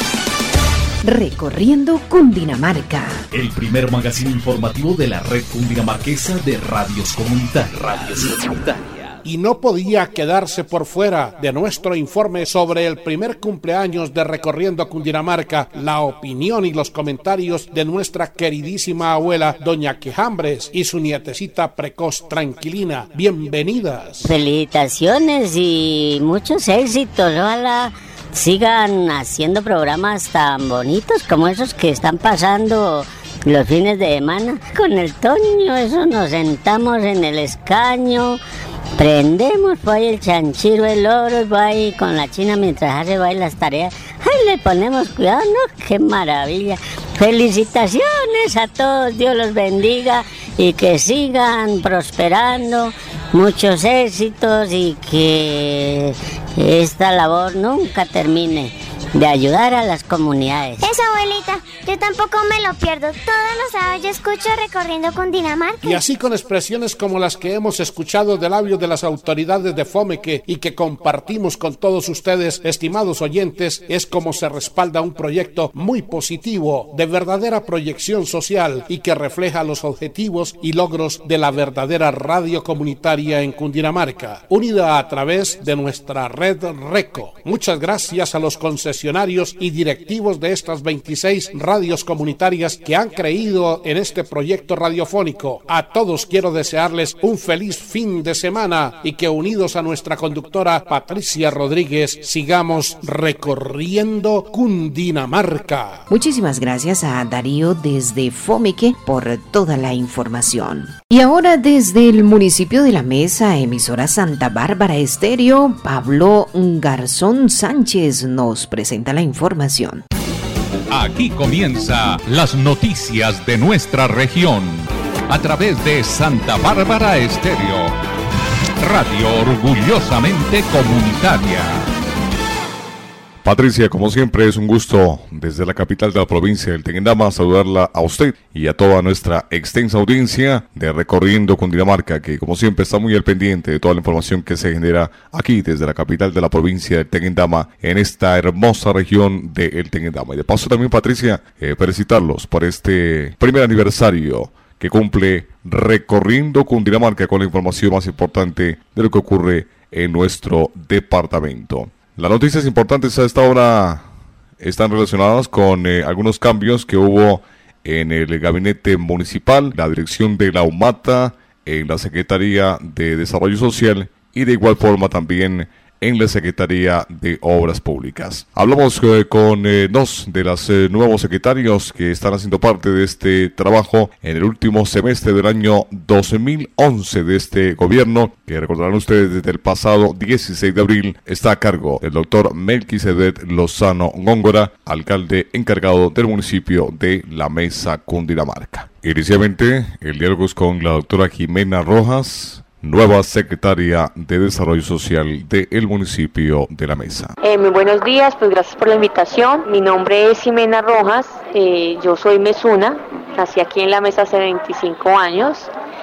Recorriendo Cundinamarca. El primer magazine informativo de la red cundinamarquesa de radios comunitarias. Radios comunitarias. Y no podía quedarse por fuera de nuestro informe sobre el primer cumpleaños de Recorriendo Cundinamarca la opinión y los comentarios de nuestra queridísima abuela Doña Quejambres y su nietecita precoz Tranquilina. Bienvenidas. Felicitaciones y muchos éxitos. Ojalá sigan haciendo programas tan bonitos como esos que están pasando los fines de semana. Con el Toño, eso nos sentamos en el escaño, prendemos, va ahí el chanchiro, el oro, va ahí con la china mientras hace va ahí las tareas. Ay, le ponemos cuidado, ¿no? ¡Qué maravilla! Felicitaciones a todos, Dios los bendiga y que sigan prosperando, muchos éxitos y que esta labor nunca termine de ayudar a las comunidades. Eso, abuelita, yo tampoco me lo pierdo. Todos los sábados yo escucho Recorriendo Cundinamarca. Y así con expresiones como las que hemos escuchado de labios de las autoridades de Fomeque y que compartimos con todos ustedes, estimados oyentes, es como se respalda un proyecto muy positivo, de verdadera proyección social y que refleja los objetivos y logros de la verdadera radio comunitaria en Cundinamarca, unida a través de nuestra red RECO. Muchas gracias a los concesionarios y directivos de estas veintiséis radios comunitarias que han creído en este proyecto radiofónico. A todos quiero desearles un feliz fin de semana y que unidos a nuestra conductora Patricia Rodríguez sigamos recorriendo Cundinamarca. Muchísimas gracias a Darío desde Fomeque por toda la información. Y ahora desde el municipio de La Mesa, emisora Santa Bárbara Estéreo, Pablo Garzón Sánchez nos presenta la información. Aquí comienza las noticias de nuestra región a través de Santa Bárbara Estéreo, radio orgullosamente comunitaria. Patricia, como siempre es un gusto desde la capital de la provincia del Tequendama saludarla a usted y a toda nuestra extensa audiencia de Recorriendo Cundinamarca, que como siempre está muy al pendiente de toda la información que se genera aquí desde la capital de la provincia del Tequendama en esta hermosa región del Tequendama. Y de paso también, Patricia, eh, felicitarlos por este primer aniversario que cumple Recorriendo Cundinamarca con la información más importante de lo que ocurre en nuestro departamento. Las noticias importantes a esta hora están relacionadas con eh, algunos cambios que hubo en el gabinete municipal, la dirección de la UMATA, en la Secretaría de Desarrollo Social y de igual forma también en la Secretaría de Obras Públicas. Hablamos eh, con eh, dos de los eh, nuevos secretarios que están haciendo parte de este trabajo en el último semestre del año dos mil once de este gobierno, que recordarán ustedes desde el pasado dieciséis de abril está a cargo el doctor Melquisedec Lozano Góngora, alcalde encargado del municipio de La Mesa, Cundinamarca. Inicialmente, el diálogo es con la doctora Jimena Rojas, nueva secretaria de Desarrollo Social del municipio de La Mesa. Eh, muy buenos días, pues gracias por la invitación. Mi nombre es Jimena Rojas, eh, yo soy mesuna, nací aquí en La Mesa hace veinticinco años.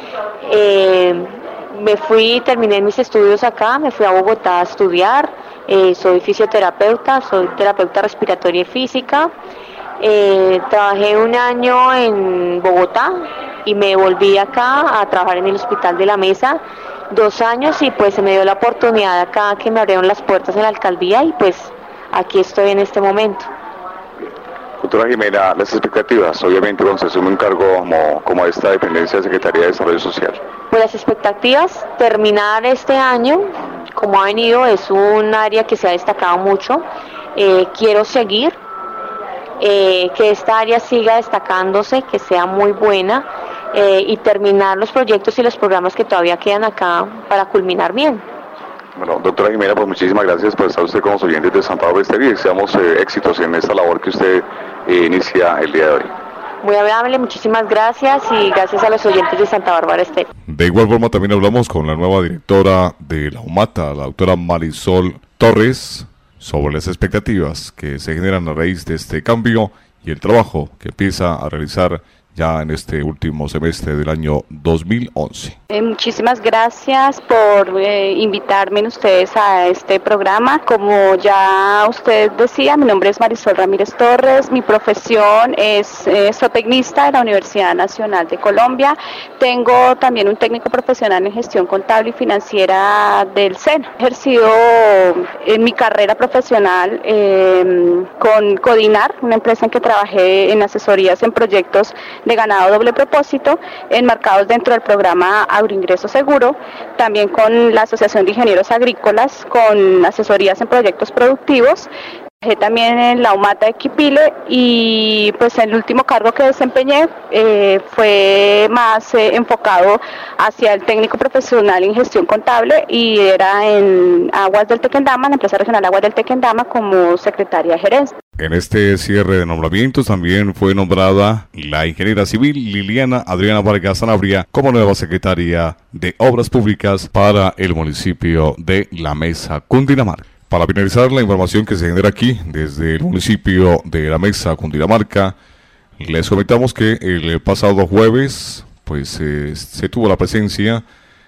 Eh, me fui, terminé mis estudios acá, me fui a Bogotá a estudiar, eh, soy fisioterapeuta, soy terapeuta respiratoria y física. Eh, trabajé un año en Bogotá y me volví acá a trabajar en el Hospital de La Mesa, dos años, y pues se me dio la oportunidad acá que me abrieron las puertas en la alcaldía y pues aquí estoy en este momento. Doctora Jimena, las expectativas, obviamente cuando se asume un cargo como, como esta dependencia de Secretaría de Desarrollo Social. Pues las expectativas, terminar este año, como ha venido, es un área que se ha destacado mucho, eh, quiero seguir. Eh, que esta área siga destacándose, que sea muy buena eh, y terminar los proyectos y los programas que todavía quedan acá para culminar bien. Bueno, doctora Jimena, pues muchísimas gracias por estar usted con los oyentes de Santa Bárbara Estéreo y deseamos eh, éxitos en esta labor que usted eh, inicia el día de hoy. Muy amable, muchísimas gracias y gracias a los oyentes de Santa Bárbara Estéreo. De igual forma también hablamos con la nueva directora de la UMATA, la doctora Marisol Torres, sobre las expectativas que se generan a raíz de este cambio y el trabajo que empieza a realizar ya en este último semestre del año dos mil once. Eh, muchísimas gracias por eh, invitarme ustedes a este programa. Como ya usted decía, mi nombre es Marisol Ramírez Torres, mi profesión es eh, zootecnista de la Universidad Nacional de Colombia. Tengo también un técnico profesional en gestión contable y financiera del SENA. He ejercido en mi carrera profesional eh, con Codinar, una empresa en que trabajé en asesorías en proyectos de ganado doble propósito, enmarcados dentro del programa Agroingreso Seguro, también con la Asociación de Ingenieros Agrícolas, con asesorías en proyectos productivos. También en la UMATA de Quipile y pues el último cargo que desempeñé eh, fue más eh, enfocado hacia el técnico profesional en gestión contable y era en Aguas del Tequendama, en la empresa regional Aguas del Tequendama como secretaria de gerencia. En este cierre de nombramientos también fue nombrada la ingeniera civil Liliana Adriana Vargas Sanabria como nueva secretaria de Obras Públicas para el municipio de La Mesa, Cundinamarca. Para finalizar la información que se genera aquí desde el municipio de La Mesa, Cundinamarca, les comentamos que el pasado jueves pues eh, se tuvo la presencia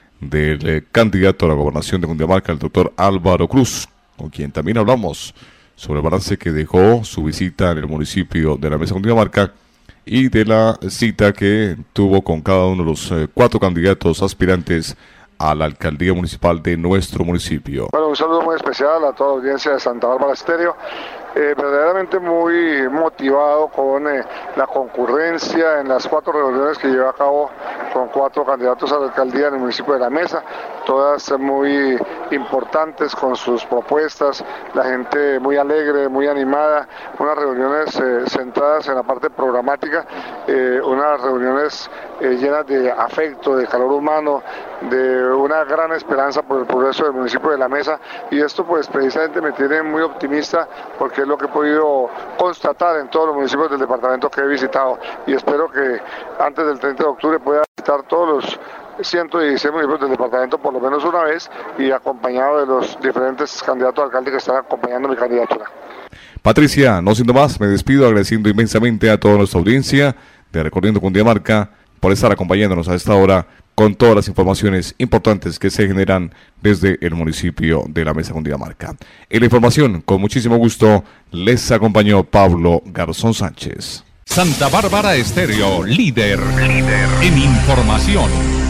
del eh, candidato a la gobernación de Cundinamarca, el doctor Álvaro Cruz, con quien también hablamos sobre el balance que dejó su visita en el municipio de La Mesa, Cundinamarca, y de la cita que tuvo con cada uno de los eh, cuatro candidatos aspirantes a la alcaldía municipal de nuestro municipio. Bueno, un saludo muy especial a toda la audiencia de Santa Bárbara Estéreo. Eh, verdaderamente muy motivado con eh, la concurrencia en las cuatro reuniones que llevé a cabo con cuatro candidatos a la alcaldía en el municipio de La Mesa, todas muy importantes con sus propuestas, la gente muy alegre, muy animada, unas reuniones eh, centradas en la parte programática, eh, unas reuniones eh, llenas de afecto, de calor humano, de una gran esperanza por el progreso del municipio de La Mesa, y esto pues precisamente me tiene muy optimista porque es lo que he podido constatar en todos los municipios del departamento que he visitado, y espero que antes del treinta de octubre pueda visitar todos los ciento dieciséis municipios del departamento por lo menos una vez y acompañado de los diferentes candidatos a alcalde que están acompañando mi candidatura. Patricia, no siendo más, me despido agradeciendo inmensamente a toda nuestra audiencia de Recorriendo Cundinamarca por estar acompañándonos a esta hora con todas las informaciones importantes que se generan desde el municipio de La Mesa, Cundinamarca. En la información, con muchísimo gusto, les acompañó Pablo Garzón Sánchez. Santa Bárbara Estéreo, líder, líder en información.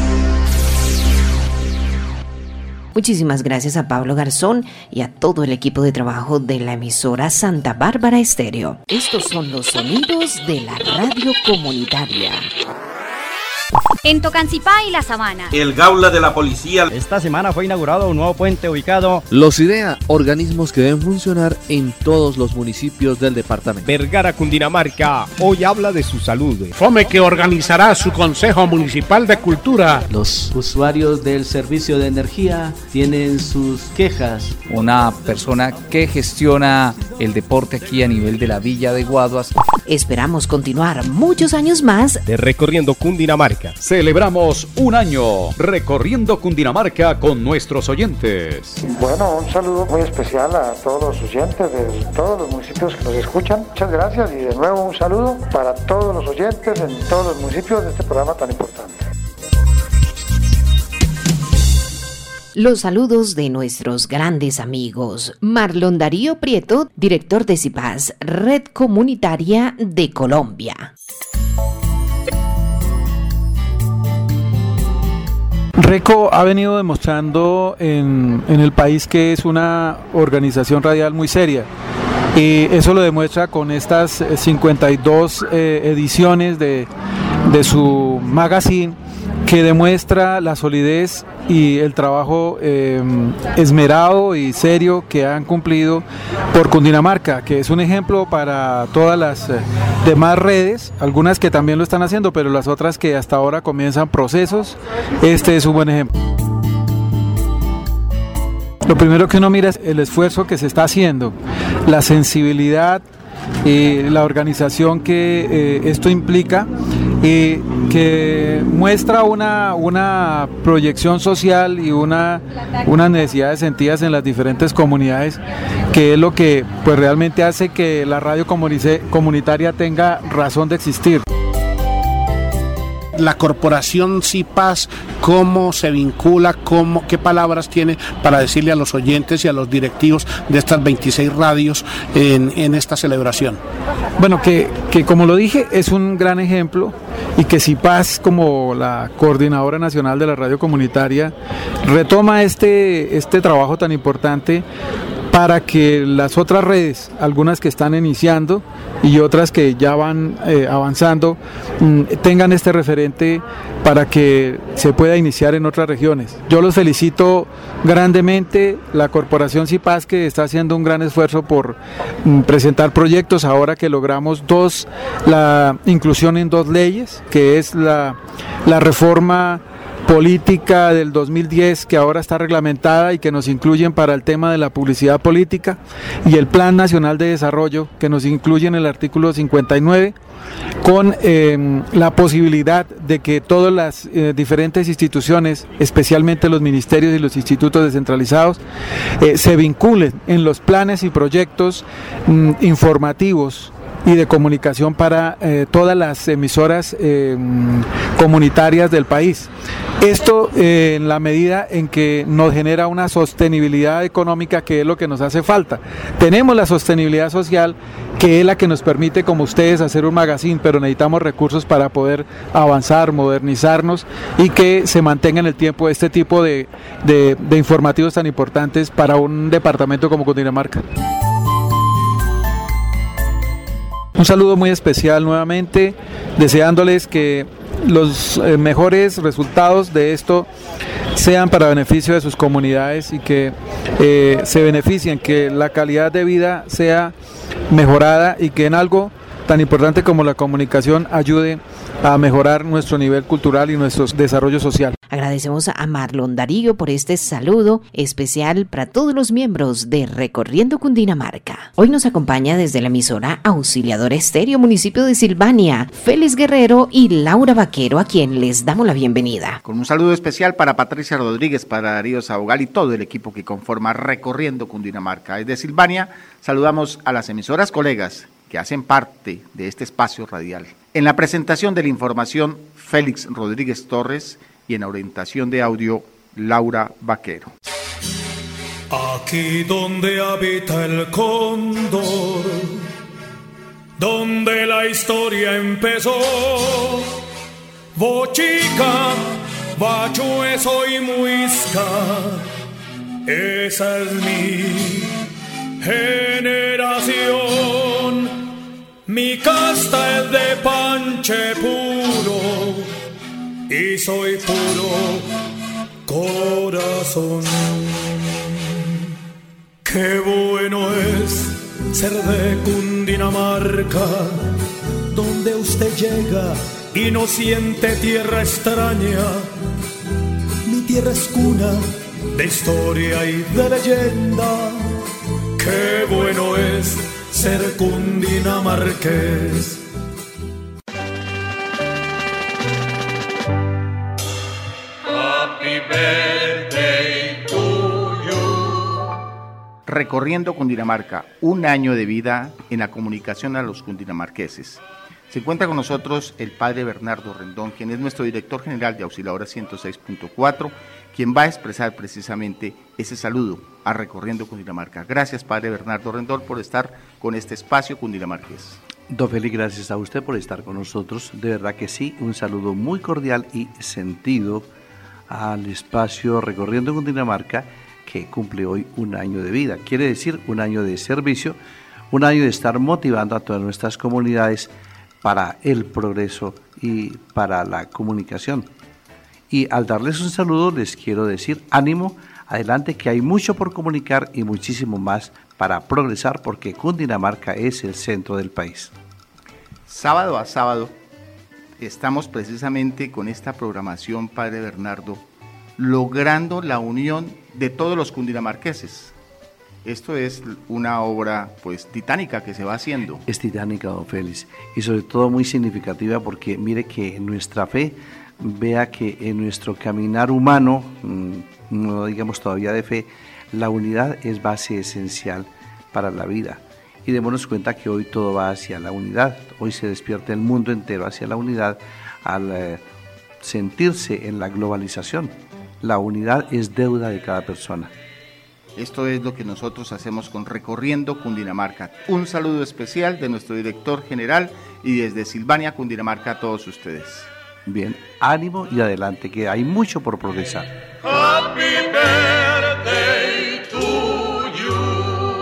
Muchísimas gracias a Pablo Garzón y a todo el equipo de trabajo de la emisora Santa Bárbara Estéreo. Estos son los sonidos de la radio comunitaria. En Tocancipá y La Sabana. El Gaula de la Policía. Esta semana fue inaugurado un nuevo puente ubicado. Los IDEA, organismos que deben funcionar en todos los municipios del departamento. Vergara, Cundinamarca, hoy habla de su salud. FOME que organizará su Consejo Municipal de Cultura. Los usuarios del servicio de energía tienen sus quejas. Una persona que gestiona el deporte aquí a nivel de la Villa de Guaduas. Esperamos continuar muchos años más de Recorriendo Cundinamarca. Celebramos un año recorriendo Cundinamarca con nuestros oyentes. Bueno, un saludo muy especial a todos los oyentes de todos los municipios que nos escuchan. Muchas gracias y de nuevo un saludo para todos los oyentes en todos los municipios de este programa tan importante. Los saludos de nuestros grandes amigos. Marlon Darío Prieto, director de CIPAS, Red Comunitaria de Colombia. RECO ha venido demostrando en, en el país que es una organización radial muy seria. Y eso lo demuestra con estas cincuenta y dos eh, ediciones de, de su magazine, que demuestra la solidez y el trabajo eh, esmerado y serio que han cumplido por Cundinamarca, que es un ejemplo para todas las eh, demás redes, algunas que también lo están haciendo, pero las otras que hasta ahora comienzan procesos. Este es un buen ejemplo. Lo primero que uno mira es el esfuerzo que se está haciendo, la sensibilidad y la organización que eh, esto implica, y que muestra una, una proyección social y una, unas necesidades sentidas en las diferentes comunidades, que es lo que pues realmente hace que la radio comunitaria tenga razón de existir. La corporación CIPAS, cómo se vincula, cómo, qué palabras tiene para decirle a los oyentes y a los directivos de estas veintiséis radios en, en esta celebración. Bueno, que, que como lo dije, es un gran ejemplo, y que CIPAS, como la coordinadora nacional de la radio comunitaria, retoma este, este trabajo tan importante, para que las otras redes, algunas que están iniciando y otras que ya van eh, avanzando, mmm, tengan este referente para que se pueda iniciar en otras regiones. Yo los felicito grandemente, la Corporación CIPAS, que está haciendo un gran esfuerzo por mmm, presentar proyectos, ahora que logramos dos, la inclusión en dos leyes, que es la, la reforma política del dos mil diez, que ahora está reglamentada y que nos incluyen para el tema de la publicidad política, y el Plan Nacional de Desarrollo, que nos incluye en el artículo cincuenta y nueve, con eh, la posibilidad de que todas las eh, diferentes instituciones, especialmente los ministerios y los institutos descentralizados, eh, se vinculen en los planes y proyectos mm, informativos y de comunicación para eh, todas las emisoras eh, comunitarias del país. Esto eh, en la medida en que nos genera una sostenibilidad económica, que es lo que nos hace falta. Tenemos la sostenibilidad social, que es la que nos permite, como ustedes, hacer un magazine, pero necesitamos recursos para poder avanzar, modernizarnos y que se mantenga en el tiempo este tipo de, de, de informativos tan importantes para un departamento como Cundinamarca. Un saludo muy especial nuevamente, deseándoles que los eh, mejores resultados de esto sean para beneficio de sus comunidades y que eh, se beneficien, que la calidad de vida sea mejorada y que en algo tan importante como la comunicación ayude a mejorar nuestro nivel cultural y nuestro desarrollo social. Agradecemos a Marlon Darío por este saludo especial para todos los miembros de Recorriendo Cundinamarca. Hoy nos acompaña desde la emisora Auxiliadora Estéreo, municipio de Silvania, Félix Guerrero y Laura Vaquero, a quien les damos la bienvenida. Con un saludo especial para Patricia Rodríguez, para Darío Sabogal y todo el equipo que conforma Recorriendo Cundinamarca. Desde Silvania saludamos a las emisoras colegas que hacen parte de este espacio radial. En la presentación de la información, Félix Rodríguez Torres, y en la orientación de audio, Laura Vaquero. Aquí donde habita el cóndor, donde la historia empezó, Bochica, Bachueso y Muisca, esa es mi generación. Mi casta es de panche puro y soy puro corazón. Qué bueno es ser de Cundinamarca, donde usted llega y no siente tierra extraña. Mi tierra es cuna de historia y de leyenda. Qué bueno es ser cundinamarqués. Happy birthday to you. Recorriendo Cundinamarca, un año de vida en la comunicación a los cundinamarqueses. Se encuentra con nosotros el padre Bernardo Rendón, quien es nuestro director general de Auxiliadora ciento seis punto cuatro, quien va a expresar precisamente ese saludo a Recorriendo Cundinamarca. Gracias, padre Bernardo Rendón, por estar con este espacio cundinamarqués. Don Félix, gracias a usted por estar con nosotros. De verdad que sí, un saludo muy cordial y sentido al espacio Recorriendo Cundinamarca, que cumple hoy un año de vida. Quiere decir un año de servicio, un año de estar motivando a todas nuestras comunidades para el progreso y para la comunicación. Y al darles un saludo les quiero decir ánimo, adelante, que hay mucho por comunicar y muchísimo más para progresar, porque Cundinamarca es el centro del país. Sábado a sábado estamos precisamente con esta programación, padre Bernardo, logrando la unión de todos los cundinamarqueses. Esto es una obra pues titánica que se va haciendo. Es titánica, don Félix, y sobre todo muy significativa, porque mire que nuestra fe, vea que en nuestro caminar humano, no digamos todavía de fe, la unidad es base esencial para la vida. Y démonos cuenta que hoy todo va hacia la unidad. Hoy se despierta el mundo entero hacia la unidad al eh, sentirse en la globalización. La unidad es deuda de cada persona. Esto es lo que nosotros hacemos con Recorriendo Cundinamarca. Un saludo especial de nuestro director general y desde Silvania, Cundinamarca, a todos ustedes. Bien, ánimo y adelante, que hay mucho por progresar. Happy birthday to you.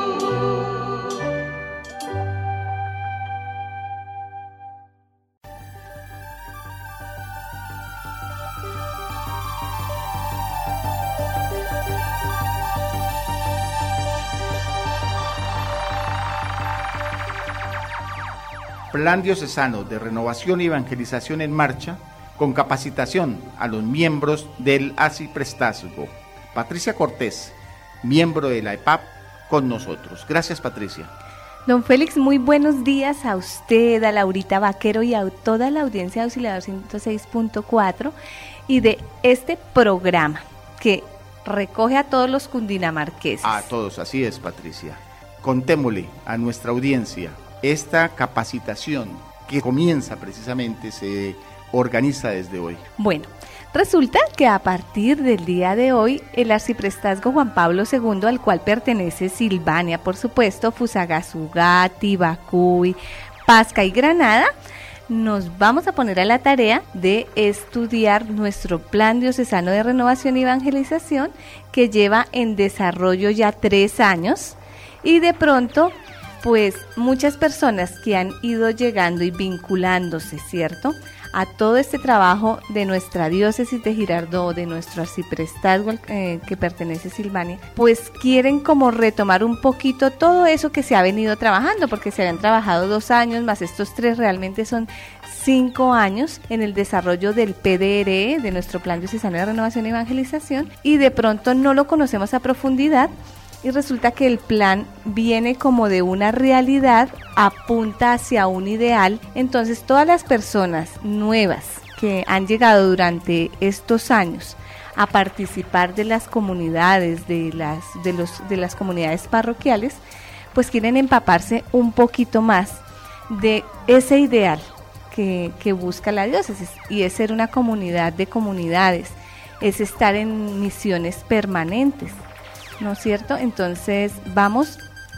Plan Diocesano de Renovación y Evangelización en Marcha, con capacitación a los miembros del Arciprestazgo. Patricia Cortés, miembro de la E P A P, con nosotros. Gracias, Patricia. Don Félix, muy buenos días a usted, a Laurita Vaquero y a toda la audiencia de Auxiliador ciento seis punto cuatro y de este programa que recoge a todos los cundinamarqueses. A todos, así es, Patricia. Contémosle a nuestra audiencia esta capacitación que comienza precisamente, se organiza desde hoy. Bueno, resulta que a partir del día de hoy, el Arciprestazgo Juan Pablo segundo, al cual pertenece Silvania, por supuesto, Fusagasugá, Tibacuy, Pasca y Granada, nos vamos a poner a la tarea de estudiar nuestro Plan Diocesano de Renovación y Evangelización, que lleva en desarrollo ya tres años, y de pronto, pues muchas personas que han ido llegando y vinculándose, ¿cierto?, a todo este trabajo de nuestra diócesis de Girardot, de nuestro arciprestazgo eh, que pertenece a Silvania, pues quieren como retomar un poquito todo eso que se ha venido trabajando, porque se habían trabajado dos años, más estos tres realmente son cinco años en el desarrollo del P D R E, de nuestro Plan Diocesano de Renovación y Evangelización, y de pronto no lo conocemos a profundidad, y resulta que el plan viene como de una realidad, apunta hacia un ideal. Entonces todas las personas nuevas que han llegado durante estos años a participar de las comunidades, de las, de los, de las comunidades parroquiales, pues quieren empaparse un poquito más de ese ideal que, que busca la diócesis, y es ser una comunidad de comunidades, es estar en misiones permanentes, ¿no es cierto? Entonces vamos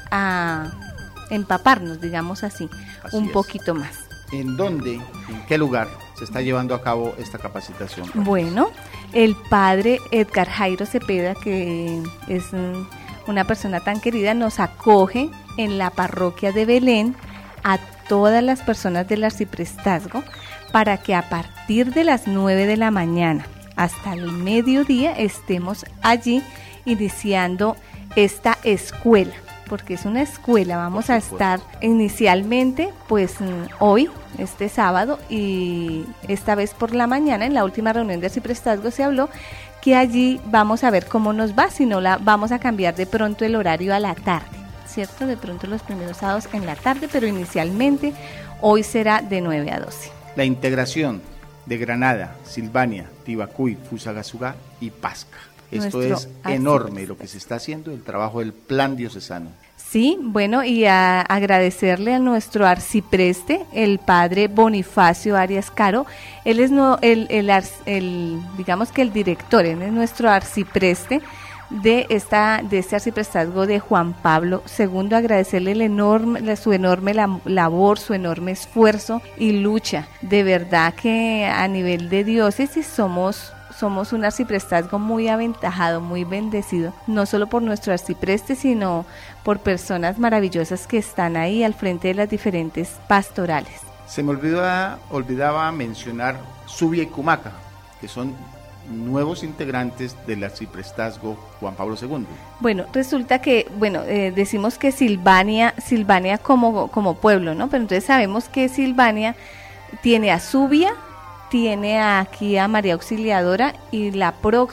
a empaparnos, digamos así, así un es. poquito más. ¿En dónde, en qué lugar se está llevando a cabo esta capacitación? Bueno, el padre Edgar Jairo Cepeda, que es una persona tan querida, nos acoge en la parroquia de Belén a todas las personas del arciprestazgo para que a partir de las nueve de la mañana hasta el mediodía estemos allí iniciando esta escuela, porque es una escuela. Vamos a estar inicialmente pues hoy, este sábado, y esta vez por la mañana, en la última reunión de Arciprestazgo se habló que allí vamos a ver cómo nos va, si no la vamos a cambiar de pronto el horario a la tarde, ¿cierto? De pronto los primeros sábados en la tarde, pero inicialmente hoy será de nueve a doce. La integración de Granada, Silvania, Tibacuy, Fusagasugá y Pasca. Esto Nuestro es enorme lo que se está haciendo, el trabajo del Plan Diocesano. Sí, bueno, y a agradecerle a nuestro arcipreste, el padre Bonifacio Arias Caro. Él es no, el, el, el, digamos que el director, él es nuestro arcipreste de esta de este arciprestazgo de Juan Pablo segundo. Agradecerle el enorme, su enorme labor, su enorme esfuerzo y lucha. De verdad que a nivel de diócesis somos Somos un arciprestazgo muy aventajado, muy bendecido, no solo por nuestro arcipreste, sino por personas maravillosas que están ahí al frente de las diferentes pastorales. Se me olvidaba, olvidaba mencionar Subia y Cumaca, que son nuevos integrantes del arciprestazgo Juan Pablo segundo. Bueno, resulta que, bueno, eh, decimos que Silvania, Silvania como, como pueblo, ¿no? Pero entonces sabemos que Silvania tiene a Subia, tiene aquí a María Auxiliadora y la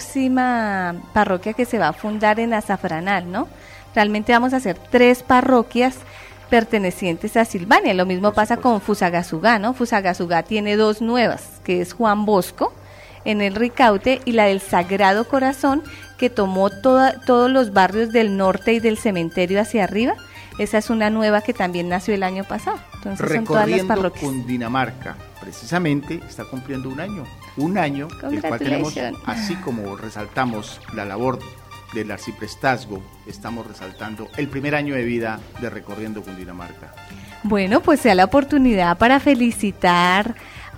próxima parroquia que se va a fundar en Azafranal, ¿no? Realmente vamos a hacer tres parroquias pertenecientes a Silvania. Lo mismo pasa con Fusagasugá, ¿no? Fusagasugá tiene dos nuevas, que es Juan Bosco en el Ricaute y la del Sagrado Corazón, que tomó toda, todos los barrios del norte y del cementerio hacia arriba. Esa es una nueva que también nació el año pasado. Entonces son todas las parroquias. Cundinamarca, precisamente está cumpliendo un año, un año, el cual tenemos, así como resaltamos la labor del arciprestazgo, estamos resaltando el primer año de vida de Recorriendo Cundinamarca. Bueno, pues sea la oportunidad para felicitar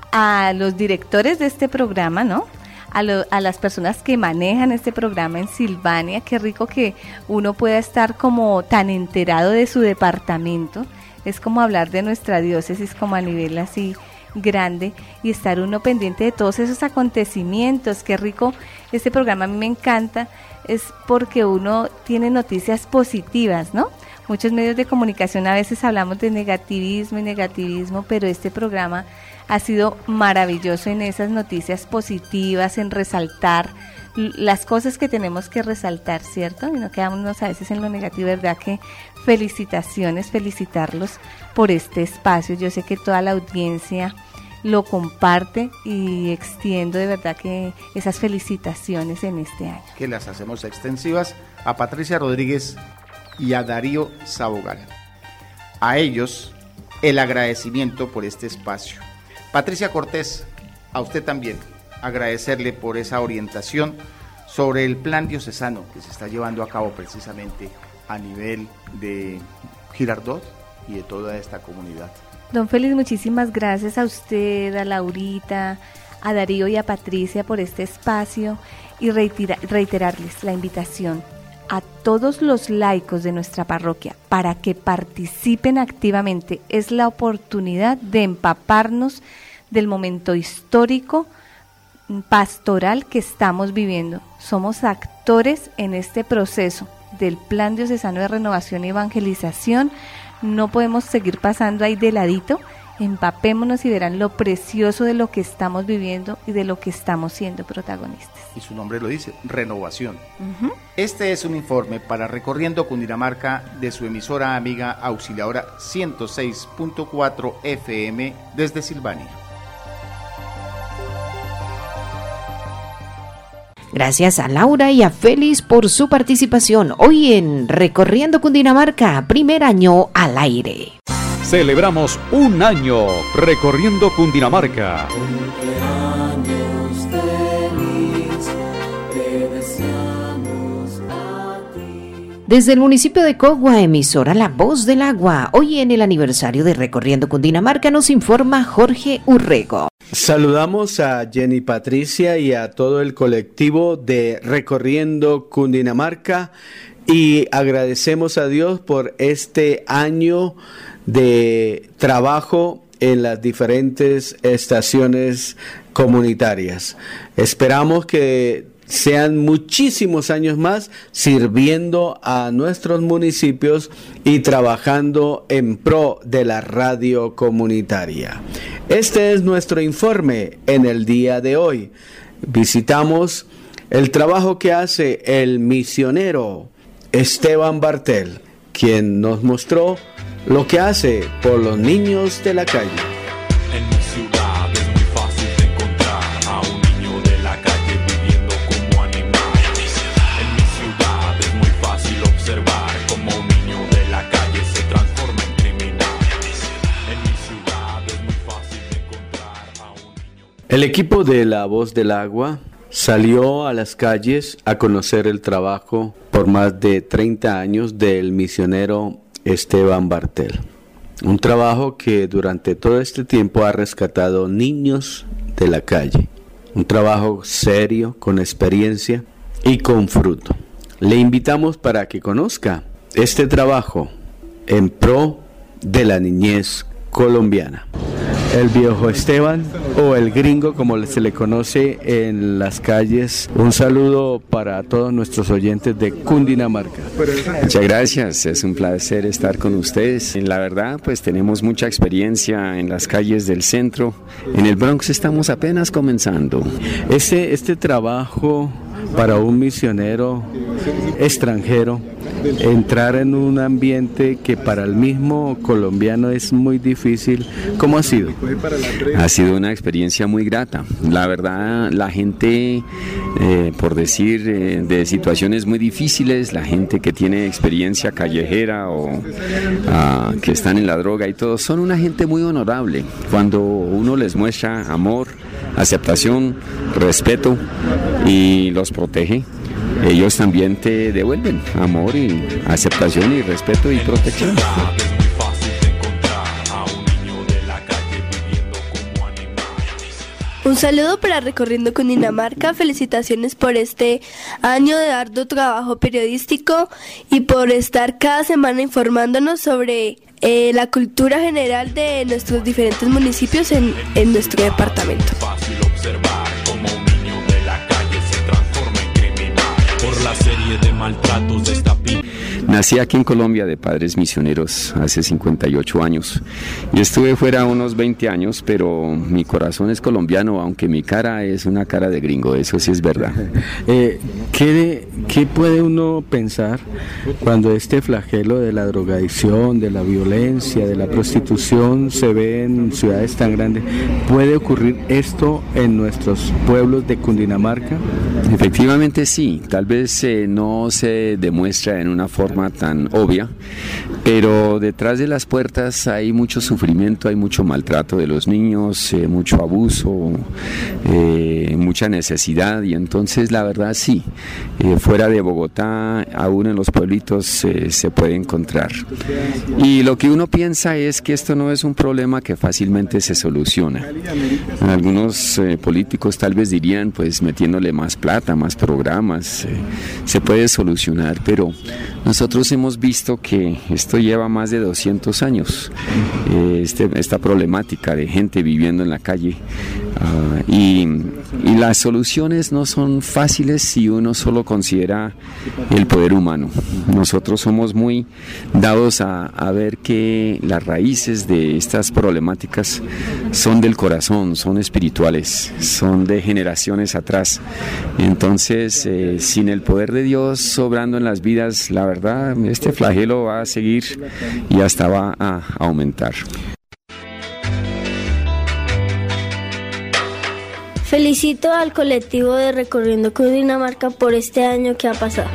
a los directores de este programa, ¿no? A, lo, a las personas que manejan este programa en Silvania. Qué rico que uno pueda estar como tan enterado de su departamento. Es como hablar de nuestra diócesis como a nivel así grande y estar uno pendiente de todos esos acontecimientos. Qué rico, este programa a mí me encanta, es porque uno tiene noticias positivas, ¿no? muchos medios de comunicación a veces hablamos de negativismo y negativismo, pero este programa ha sido maravilloso en esas noticias positivas, en resaltar las cosas que tenemos que resaltar, ¿cierto? Y no quedámonos a veces en lo negativo, ¿verdad? Que felicitaciones, felicitarlos por este espacio. Yo sé que toda la audiencia lo comparte y extiendo de verdad que esas felicitaciones en este año. Que las hacemos extensivas a Patricia Rodríguez y a Darío Sabogal. A ellos el agradecimiento por este espacio. Patricia Cortés, a usted también agradecerle por esa orientación sobre el plan diocesano que se está llevando a cabo precisamente a nivel de Girardot y de toda esta comunidad. Don Félix, muchísimas gracias a usted, a Laurita, a Darío y a Patricia por este espacio y reitera, reiterarles la invitación a todos los laicos de nuestra parroquia para que participen activamente. Es la oportunidad de empaparnos del momento histórico pastoral que estamos viviendo. Somos actores en este proceso del Plan Diocesano de Renovación y Evangelización. No podemos seguir pasando ahí de ladito. Empapémonos y verán lo precioso de lo que estamos viviendo y de lo que estamos siendo protagonistas. Y su nombre lo dice, renovación. Uh-huh. Este es un informe para Recorriendo Cundinamarca de su emisora amiga Auxiliadora ciento seis punto cuatro F M desde Silvania. Gracias a Laura y a Félix por su participación hoy en Recorriendo Cundinamarca, primer año al aire. Celebramos un año Recorriendo Cundinamarca. Desde el municipio de Cogua, emisora La Voz del Agua, hoy en el aniversario de Recorriendo Cundinamarca nos informa Jorge Urrego. Saludamos a Jenny Patricia y a todo el colectivo de Recorriendo Cundinamarca y agradecemos a Dios por este año de trabajo en las diferentes estaciones comunitarias. Esperamos que sean muchísimos años más sirviendo a nuestros municipios y trabajando en pro de la radio comunitaria. Este es nuestro informe en el día de hoy. Visitamos el trabajo que hace el misionero Esteban Bartel, quien nos mostró lo que hace por los niños de la calle. En mi ciudad es muy fácil de encontrar a un niño de la calle viviendo como animal. En mi ciudad, en mi ciudad es muy fácil observar cómo un niño de la calle se transforma en criminal. En mi ciudad, en mi ciudad es muy fácil de encontrar a un niño. El equipo de La Voz del Agua salió a las calles a conocer el trabajo por más de treinta años del misionero Esteban Bartel. Un trabajo que durante todo este tiempo ha rescatado niños de la calle. Un trabajo serio, con experiencia y con fruto. Le invitamos para que conozca este trabajo en pro de la niñez colombiana. El viejo Esteban, o el gringo como se le conoce en las calles. Un saludo para todos nuestros oyentes de Cundinamarca. Muchas gracias, es un placer estar con ustedes. La verdad, pues tenemos mucha experiencia en las calles del centro. En el Bronx estamos apenas comenzando. Este, este trabajo para un misionero extranjero, entrar en un ambiente que para el mismo colombiano es muy difícil, ¿cómo ha sido? Ha sido una experiencia muy grata. La verdad, la gente, eh, por decir, eh, de situaciones muy difíciles, la gente que tiene experiencia callejera o uh, que están en la droga y todo, son una gente muy honorable. Cuando uno les muestra amor, aceptación, respeto y los protege, ellos también te devuelven amor y aceptación y respeto y protección. Un saludo para Recorriendo Cundinamarca, felicitaciones por este año de arduo trabajo periodístico y por estar cada semana informándonos sobre eh, la cultura general de nuestros diferentes municipios en, en nuestro departamento. Fácil observar cómo un niño de la calle se transforma en criminal por la serie de maltratos de esta pinta. Nací aquí en Colombia de padres misioneros hace cincuenta y ocho años. Yo estuve fuera unos veinte años, pero mi corazón es colombiano, aunque mi cara es una cara de gringo, eso sí es verdad. Eh, ¿qué, ¿Qué puede uno pensar cuando este flagelo de la drogadicción, de la violencia, de la prostitución se ve en ciudades tan grandes? ¿Puede ocurrir esto en nuestros pueblos de Cundinamarca? Efectivamente sí, tal vez eh, no se demuestra en una forma tan obvia, pero detrás de las puertas hay mucho sufrimiento, hay mucho maltrato de los niños, eh, mucho abuso, eh, mucha necesidad, y entonces la verdad sí, eh, fuera de Bogotá, aún en los pueblitos eh, se puede encontrar. Y lo que uno piensa es que esto no es un problema que fácilmente se soluciona. Algunos eh, políticos tal vez dirían, pues metiéndole más plata, más programas, eh, se puede solucionar, pero nosotros hemos visto que esto lleva más de doscientos años, eh, este, esta problemática de gente viviendo en la calle, uh, y, y las soluciones no son fáciles si uno solo considera el poder humano. Nosotros somos muy dados a, a ver que las raíces de estas problemáticas son del corazón, son espirituales, son de generaciones atrás. Entonces, eh, sin el poder de Dios obrando en las vidas, la verdad, este flagelo va a seguir y hasta va a aumentar. Felicito al colectivo de Recorriendo Cundinamarca por este año que ha pasado.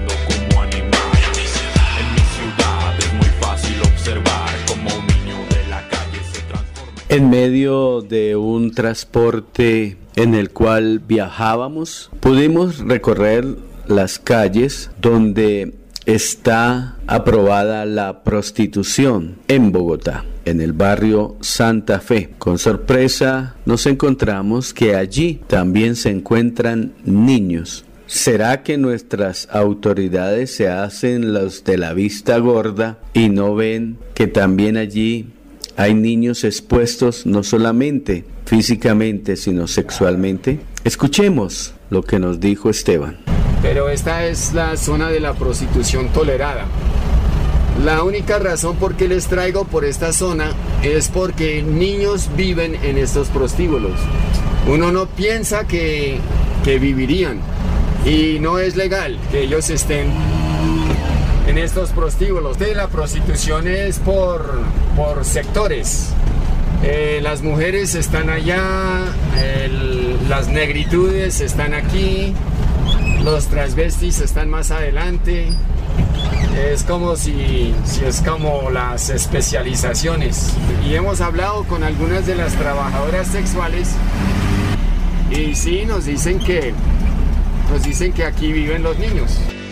En medio de un transporte en el cual viajábamos, pudimos recorrer las calles donde está aprobada la prostitución en Bogotá, en el barrio Santa Fe. Con sorpresa nos encontramos que allí también se encuentran niños. ¿Será que nuestras autoridades se hacen los de la vista gorda y no ven que también allí hay niños expuestos no solamente físicamente, sino sexualmente? Escuchemos lo que nos dijo Esteban. Pero esta es la zona de la prostitución tolerada. La única razón por qué les traigo por esta zona es porque niños viven en estos prostíbulos. Uno no piensa que, que vivirían, y no es legal que ellos estén en estos prostíbulos. La prostitución es por, por sectores. Eh, las mujeres están allá, el, las negritudes están aquí, los transvestis están más adelante. Es como si, si es como las especializaciones. Y hemos hablado con algunas de las trabajadoras sexuales y sí nos dicen que nos dicen que aquí viven los niños.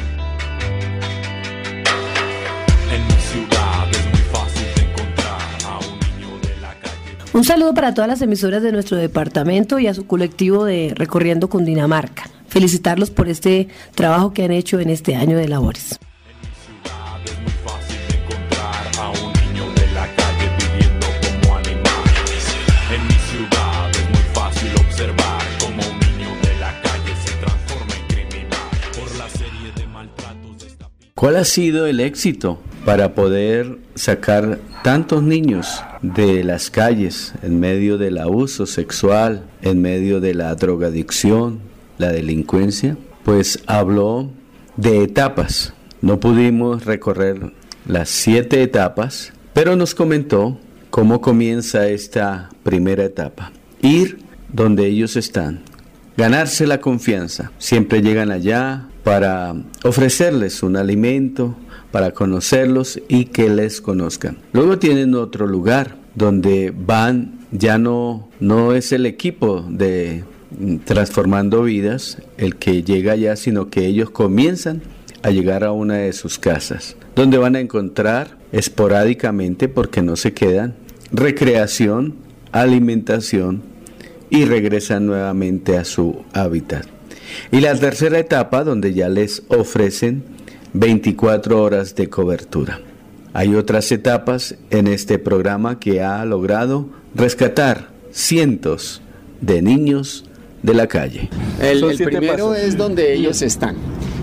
Un saludo para todas las emisoras de nuestro departamento y a su colectivo de Recorriendo Cundinamarca. Felicitarlos por este trabajo que han hecho en este año de labores. ¿Cuál ha sido el éxito para poder sacar tantos niños de las calles en medio del abuso sexual, en medio de la drogadicción, la delincuencia? Pues habló de etapas. No pudimos recorrer las siete etapas, pero nos comentó cómo comienza esta primera etapa. Ir donde ellos están, ganarse la confianza. Siempre llegan allá para ofrecerles un alimento, para conocerlos y que les conozcan. Luego tienen otro lugar donde van, ya no, no es el equipo de Transformando Vidas el que llega allá, sino que ellos comienzan a llegar a una de sus casas, donde van a encontrar esporádicamente, porque no se quedan, recreación, alimentación, y regresan nuevamente a su hábitat. Y la tercera etapa, donde ya les ofrecen veinticuatro horas de cobertura. Hay otras etapas en este programa que ha logrado rescatar cientos de niños de la calle. El, el primero pasos. Es donde ellos están.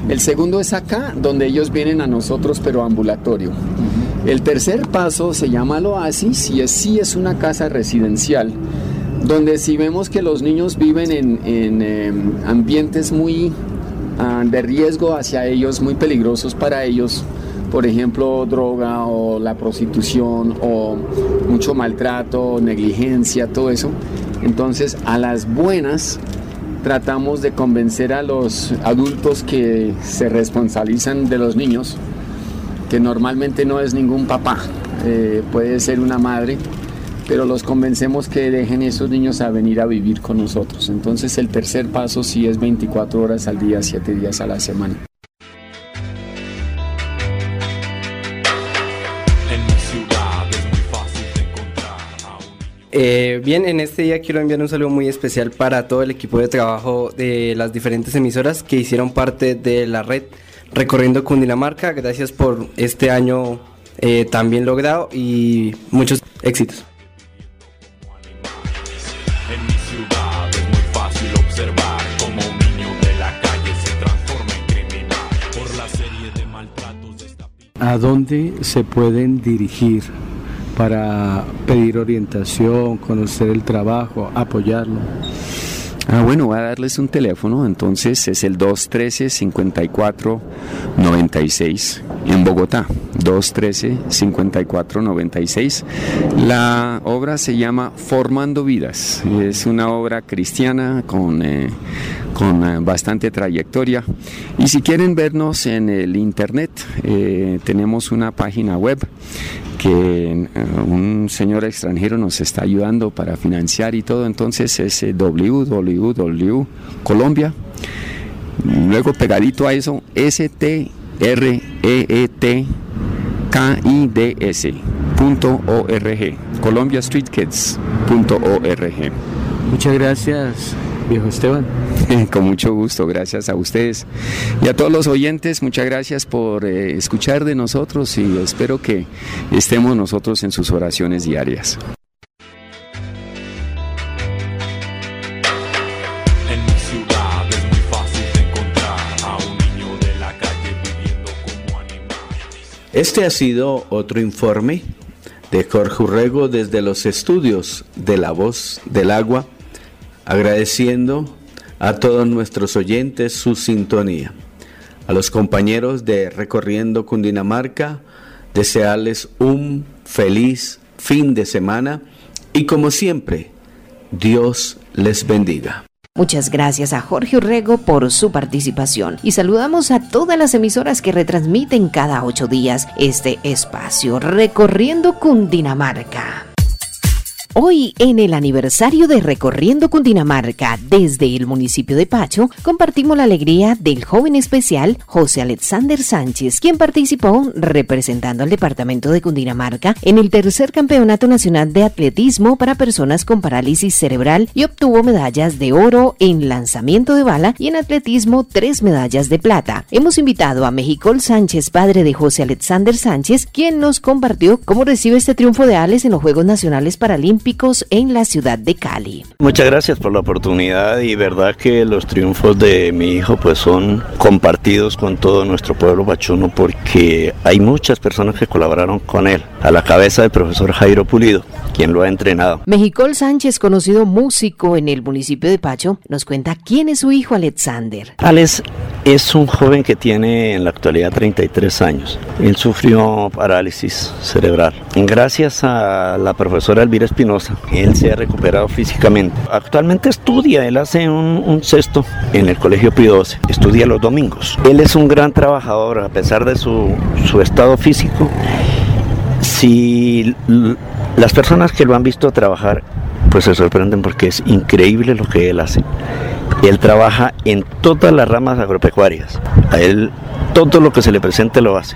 El segundo es acá, donde ellos vienen a nosotros, pero ambulatorio. El tercer paso se llama el Oasis y es, sí es una casa residencial, donde si vemos que los niños viven en, en eh, ambientes muy uh, de riesgo hacia ellos, muy peligrosos para ellos, por ejemplo, droga o la prostitución o mucho maltrato, negligencia, todo eso. Entonces, a las buenas, tratamos de convencer a los adultos que se responsabilizan de los niños, que normalmente no es ningún papá, eh, puede ser una madre, pero los convencemos que dejen esos niños a venir a vivir con nosotros. Entonces, el tercer paso sí es veinticuatro horas al día, siete días a la semana. Eh, bien, en este día quiero enviar un saludo muy especial para todo el equipo de trabajo de las diferentes emisoras que hicieron parte de la red Recorriendo Cundinamarca. Gracias por este año eh, tan bien logrado y muchos éxitos. En mi ciudad es muy fácil observar cómo un niño de la calle se transforma en criminal por la serie de maltratos de esta... ¿A dónde se pueden dirigir para pedir orientación, conocer el trabajo, apoyarlo? Ah, bueno, voy a darles un teléfono, entonces es el dos uno tres, cinco cuatro nueve seis en Bogotá, dos uno tres, cinco cuatro nueve seis. La obra se llama Formando Vidas, es una obra cristiana con, eh, con eh, bastante trayectoria, y si quieren vernos en el internet, eh, tenemos una página web que uh, un señor extranjero nos está ayudando para financiar y todo, entonces es eh, w w w punto colombia, luego pegadito a eso, S T R E E T K I D S punto org, colombia street kids punto org. Muchas gracias, viejo Esteban. Con mucho gusto, gracias a ustedes y a todos los oyentes, muchas gracias por eh, escuchar de nosotros y espero que estemos nosotros en sus oraciones diarias. En mi ciudad es muy fácil de encontrar a un niño de la calle viviendo como animal. Este ha sido otro informe de Jorge Urrego desde los estudios de La Voz del Agua, agradeciendo a todos nuestros oyentes su sintonía. A los compañeros de Recorriendo Cundinamarca, desearles un feliz fin de semana y como siempre, Dios les bendiga. Muchas gracias a Jorge Urrego por su participación y saludamos a todas las emisoras que retransmiten cada ocho días este espacio Recorriendo Cundinamarca. Hoy, en el aniversario de Recorriendo Cundinamarca desde el municipio de Pacho, compartimos la alegría del joven especial José Alexander Sánchez, quien participó representando al departamento de Cundinamarca en el tercer Campeonato Nacional de Atletismo para personas con parálisis cerebral y obtuvo medallas de oro en lanzamiento de bala y en atletismo tres medallas de plata. Hemos invitado a Mejicol Sánchez, padre de José Alexander Sánchez, quien nos compartió cómo recibe este triunfo de Alex en los Juegos Nacionales Paralímpicos en la ciudad de Cali. Muchas gracias por la oportunidad y verdad que los triunfos de mi hijo pues son compartidos con todo nuestro pueblo pachuno porque hay muchas personas que colaboraron con él, a la cabeza del profesor Jairo Pulido, quien lo ha entrenado. Mejicol Sánchez, conocido músico en el municipio de Pacho, nos cuenta quién es su hijo Alexander. Alex es un joven que tiene en la actualidad treinta y tres años. Él sufrió parálisis cerebral. Gracias a la profesora Elvira Espinosa, él se ha recuperado físicamente. Actualmente estudia, él hace un, un sexto en el Colegio Pío doce, estudia los domingos. Él es un gran trabajador a pesar de su, su estado físico. Si l- las personas que lo han visto trabajar, pues se sorprenden porque es increíble lo que él hace. Él trabaja en todas las ramas agropecuarias. A él todo lo que se le presente lo hace.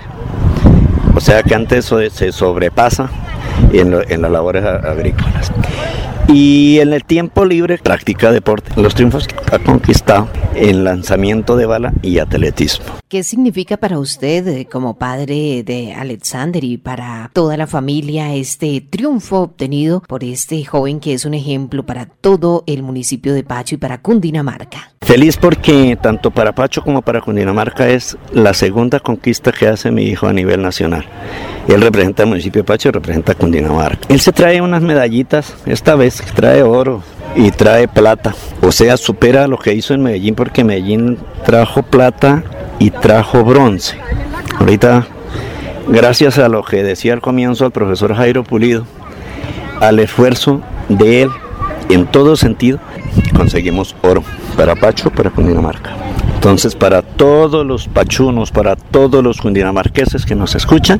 O sea que antes se sobrepasa en, lo, en las labores agrícolas. Y en el tiempo libre practica deporte. Los triunfos que ha conquistado en lanzamiento de bala y atletismo. ¿Qué significa para usted eh, como padre de Alexander y para toda la familia este triunfo obtenido por este joven que es un ejemplo para todo el municipio de Pacho y para Cundinamarca? Feliz porque tanto para Pacho como para Cundinamarca es la segunda conquista que hace mi hijo a nivel nacional. Él representa el municipio de Pacho y representa Cundinamarca. Él se trae unas medallitas, esta vez trae oro y trae plata. O sea, supera lo que hizo en Medellín, porque Medellín trajo plata y trajo bronce. Ahorita, gracias a lo que decía al comienzo el profesor Jairo Pulido, al esfuerzo de él en todo sentido, conseguimos oro para Pacho, para Cundinamarca. Entonces, para todos los pachunos, para todos los cundinamarqueses que nos escuchan,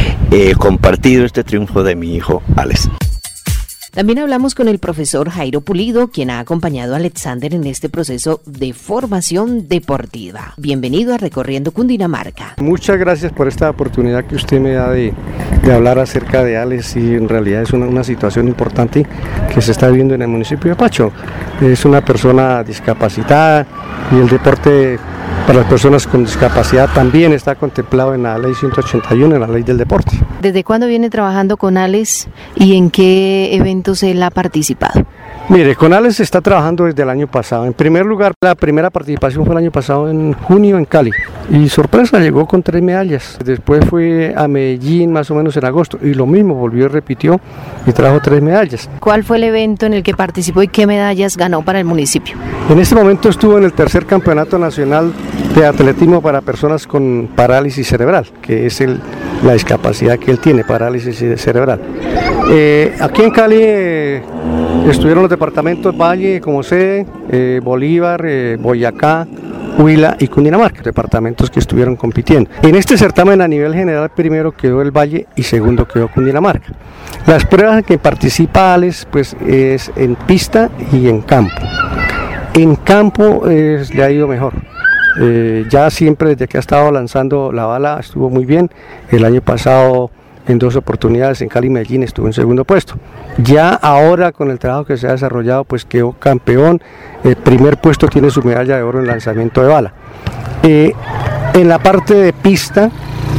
he compartido este triunfo de mi hijo Alex. También hablamos con el profesor Jairo Pulido, quien ha acompañado a Alexander en este proceso de formación deportiva. Bienvenido a Recorriendo Cundinamarca. Muchas gracias por esta oportunidad que usted me da de, de hablar acerca de Alex, y en realidad es una, una situación importante que se está viviendo en el municipio de Pacho. Es una persona discapacitada y el deporte para las personas con discapacidad también está contemplado en la ley ciento ochenta y uno, en la ley del deporte. ¿Desde cuándo viene trabajando con Alex y en qué eventos él ha participado? Mire, con Alex se está trabajando desde el año pasado. En primer lugar, la primera participación fue el año pasado en junio en Cali. Y sorpresa, llegó con tres medallas. Después fue a Medellín más o menos en agosto. Y lo mismo, volvió y repitió y trajo tres medallas. ¿Cuál fue el evento en el que participó y qué medallas ganó para el municipio? En este momento estuvo en el tercer campeonato nacional de atletismo para personas con parálisis cerebral, que es el, la discapacidad que él tiene, parálisis cerebral. Eh, aquí en Cali eh, estuvieron los departamentos Valle como sede, eh, Bolívar, eh, Boyacá, Huila y Cundinamarca, departamentos que estuvieron compitiendo. En este certamen a nivel general primero quedó el Valle y segundo quedó Cundinamarca. Las pruebas en que participa Alex pues es en pista y en campo. En campo eh, le ha ido mejor. Eh, ya siempre desde que ha estado lanzando la bala estuvo muy bien. El año pasado en dos oportunidades en Cali y Medellín estuvo en segundo puesto. Ya ahora con el trabajo que se ha desarrollado pues quedó campeón. El primer puesto tiene su medalla de oro en lanzamiento de bala. Eh, en la parte de pista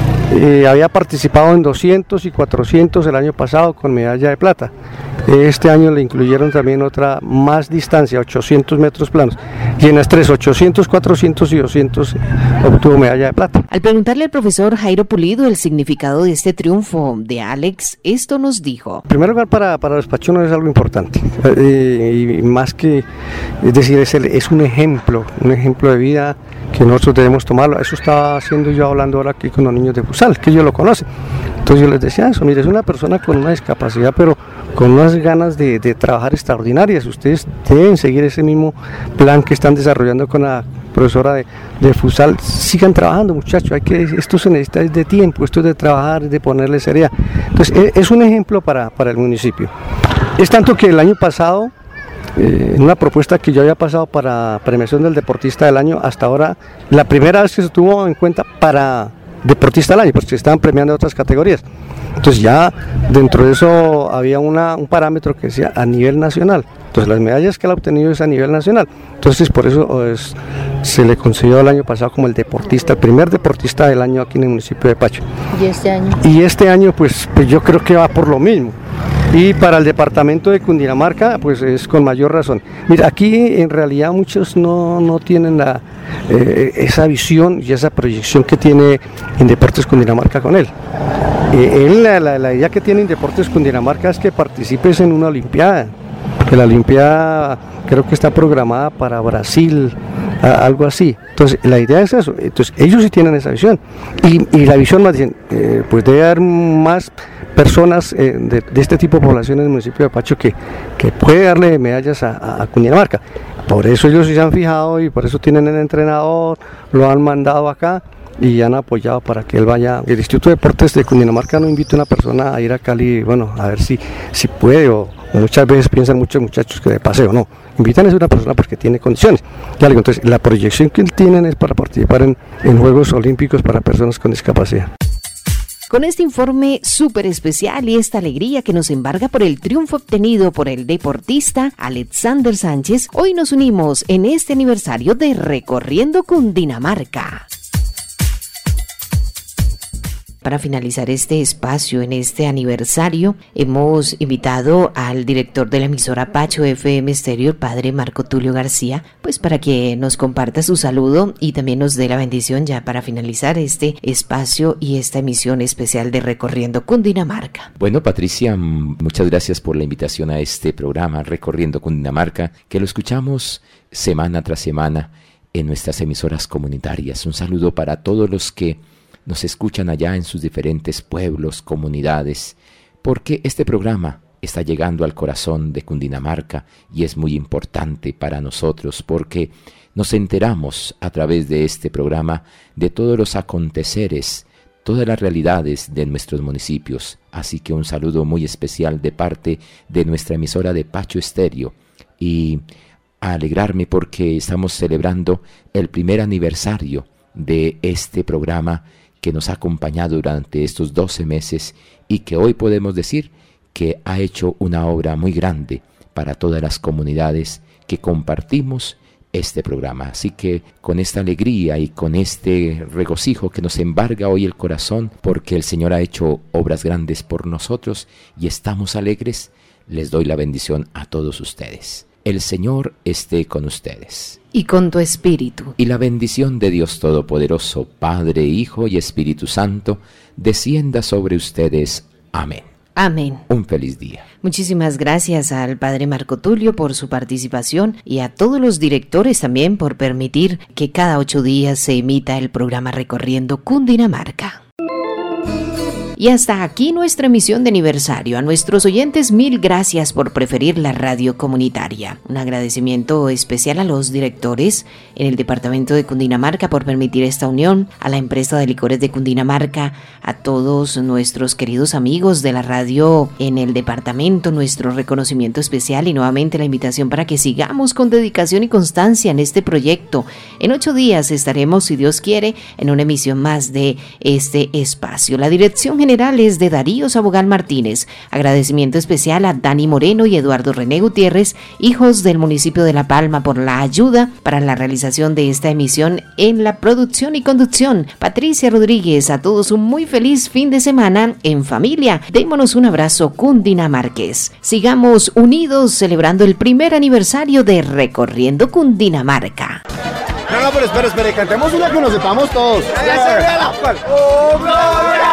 eh, había participado en doscientos y cuatrocientos el año pasado con medalla de plata. Este año le incluyeron también otra más distancia, ochocientos metros planos. Y en las tres, ochocientos, cuatrocientos y doscientos, obtuvo medalla de plata. Al preguntarle al profesor Jairo Pulido el significado de este triunfo de Alex, esto nos dijo. En primer lugar, para, para los pachunos es algo importante. Eh, y más que, es decir, es, el, es un ejemplo, un ejemplo de vida que nosotros debemos tomarlo. Eso estaba haciendo yo hablando ahora aquí con los niños de futsal, que ellos lo conocen. Entonces yo les decía eso, mire, es una persona con una discapacidad, pero con unas ganas de, de trabajar extraordinarias. Ustedes deben seguir ese mismo plan que están desarrollando con la profesora de, de futsal. Sigan trabajando, muchachos, hay que, esto se necesita de tiempo, esto es de trabajar, de ponerle seriedad. Entonces es, es un ejemplo para, para el municipio. Es tanto que el año pasado, eh, en una propuesta que yo había pasado para premiación del deportista del año, hasta ahora, la primera vez que se tuvo en cuenta para deportista del año, porque se estaban premiando otras categorías. Entonces ya dentro de eso había una, un parámetro que decía a nivel nacional. Entonces las medallas que él ha obtenido es a nivel nacional. Entonces por eso pues, se le concedió el año pasado como el deportista, el primer deportista del año aquí en el municipio de Pacho. ¿Y este año? Y este año pues, pues yo creo que va por lo mismo. Y para el departamento de Cundinamarca pues es con mayor razón. Mira, aquí en realidad muchos no, no tienen la, eh, esa visión y esa proyección que tiene en Deportes Cundinamarca con él. Eh, él la, la, la idea que tiene en Deportes Cundinamarca es que participes en una olimpiada. Que la olimpiada creo que está programada para Brasil, a, algo así. Entonces la idea es eso. Entonces ellos sí tienen esa visión. Y, y la visión más bien, eh, pues debe haber más personas eh, de, de este tipo de población en el municipio de Pacho que, que puede darle medallas a, a, a Cundinamarca. Por eso ellos sí se han fijado y por eso tienen el entrenador, lo han mandado acá y han apoyado para que él vaya. El Instituto de Deportes de Cundinamarca no invita a una persona a ir a Cali, bueno, a ver si, si puede, o, o muchas veces piensan muchos muchachos que de paseo, no. Invitan a una persona porque tiene condiciones. Ya digo, entonces la proyección que tienen es para participar en, en Juegos Olímpicos para personas con discapacidad. Con este informe súper especial y esta alegría que nos embarga por el triunfo obtenido por el deportista Alexander Sánchez, hoy nos unimos en este aniversario de Recorriendo Cundinamarca. Para finalizar este espacio en este aniversario, hemos invitado al director de la emisora Pacho F M Estéreo, el padre Marco Tulio García, pues para que nos comparta su saludo y también nos dé la bendición ya para finalizar este espacio y esta emisión especial de Recorriendo Cundinamarca. Bueno, Patricia, muchas gracias por la invitación a este programa Recorriendo Cundinamarca, que lo escuchamos semana tras semana en nuestras emisoras comunitarias. Un saludo para todos los que nos escuchan allá en sus diferentes pueblos, comunidades, porque este programa está llegando al corazón de Cundinamarca y es muy importante para nosotros porque nos enteramos a través de este programa de todos los aconteceres, todas las realidades de nuestros municipios. Así que un saludo muy especial de parte de nuestra emisora de Pacho Estéreo y a alegrarme porque estamos celebrando el primer aniversario de este programa que nos ha acompañado durante estos doce meses y que hoy podemos decir que ha hecho una obra muy grande para todas las comunidades que compartimos este programa. Así que con esta alegría y con este regocijo que nos embarga hoy el corazón, porque el Señor ha hecho obras grandes por nosotros y estamos alegres, les doy la bendición a todos ustedes. El Señor esté con ustedes. Y con tu espíritu. Y la bendición de Dios Todopoderoso, Padre, Hijo y Espíritu Santo, descienda sobre ustedes. Amén. Amén. Un feliz día. Muchísimas gracias al padre Marco Tulio por su participación y a todos los directores también por permitir que cada ocho días se emita el programa Recorriendo Cundinamarca. Y hasta aquí nuestra emisión de aniversario. A nuestros oyentes, mil gracias por preferir la radio comunitaria. Un agradecimiento especial a los directores en el departamento de Cundinamarca por permitir esta unión, a la empresa de licores de Cundinamarca, a todos nuestros queridos amigos de la radio en el departamento, nuestro reconocimiento especial y nuevamente la invitación para que sigamos con dedicación y constancia en este proyecto. En ocho días estaremos, si Dios quiere, en una emisión más de este espacio. La dirección general generales de Darío Sabogal Martínez. Agradecimiento especial a Dani Moreno y Eduardo René Gutiérrez, hijos del municipio de La Palma, por la ayuda para la realización de esta emisión en la producción y conducción. Patricia Rodríguez, a todos un muy feliz fin de semana en familia. Démonos un abrazo cundinamarqués. Sigamos unidos celebrando el primer aniversario de Recorriendo Cundinamarca. No, no, pero espera, espera, cantemos una que nos sepamos todos. Ya, ya se ve la cual. Oh, gloria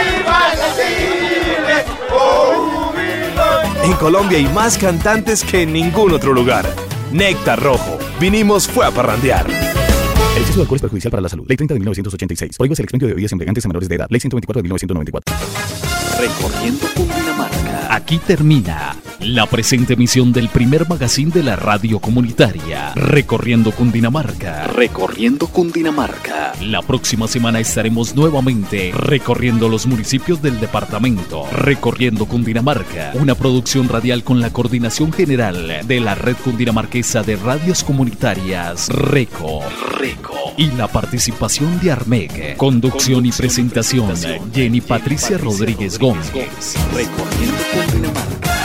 indecible, oh, en Colombia hay más cantantes que en ningún otro lugar. Néctar Rojo, vinimos fue a parrandear. El exceso de alcohol es perjudicial para la salud. Ley treinta de mil novecientos ochenta y seis. Prohíbe el expendio de bebidas embriagantes a menores de edad. Ley ciento veinticuatro de mil novecientos noventa y cuatro. Recorriendo Cundinamarca. Aquí termina la presente emisión del primer magazine de la radio comunitaria. Recorriendo Cundinamarca. Recorriendo Cundinamarca. La próxima semana estaremos nuevamente recorriendo los municipios del departamento. Recorriendo Cundinamarca. Una producción radial con la coordinación general de la Red Cundinamarquesa de Radios Comunitarias. RECO. RECO. Y la participación de Armeg. Conducción y presentación, Jenny Patricia Rodríguez Gómez. Recorriendo Cundinamarca.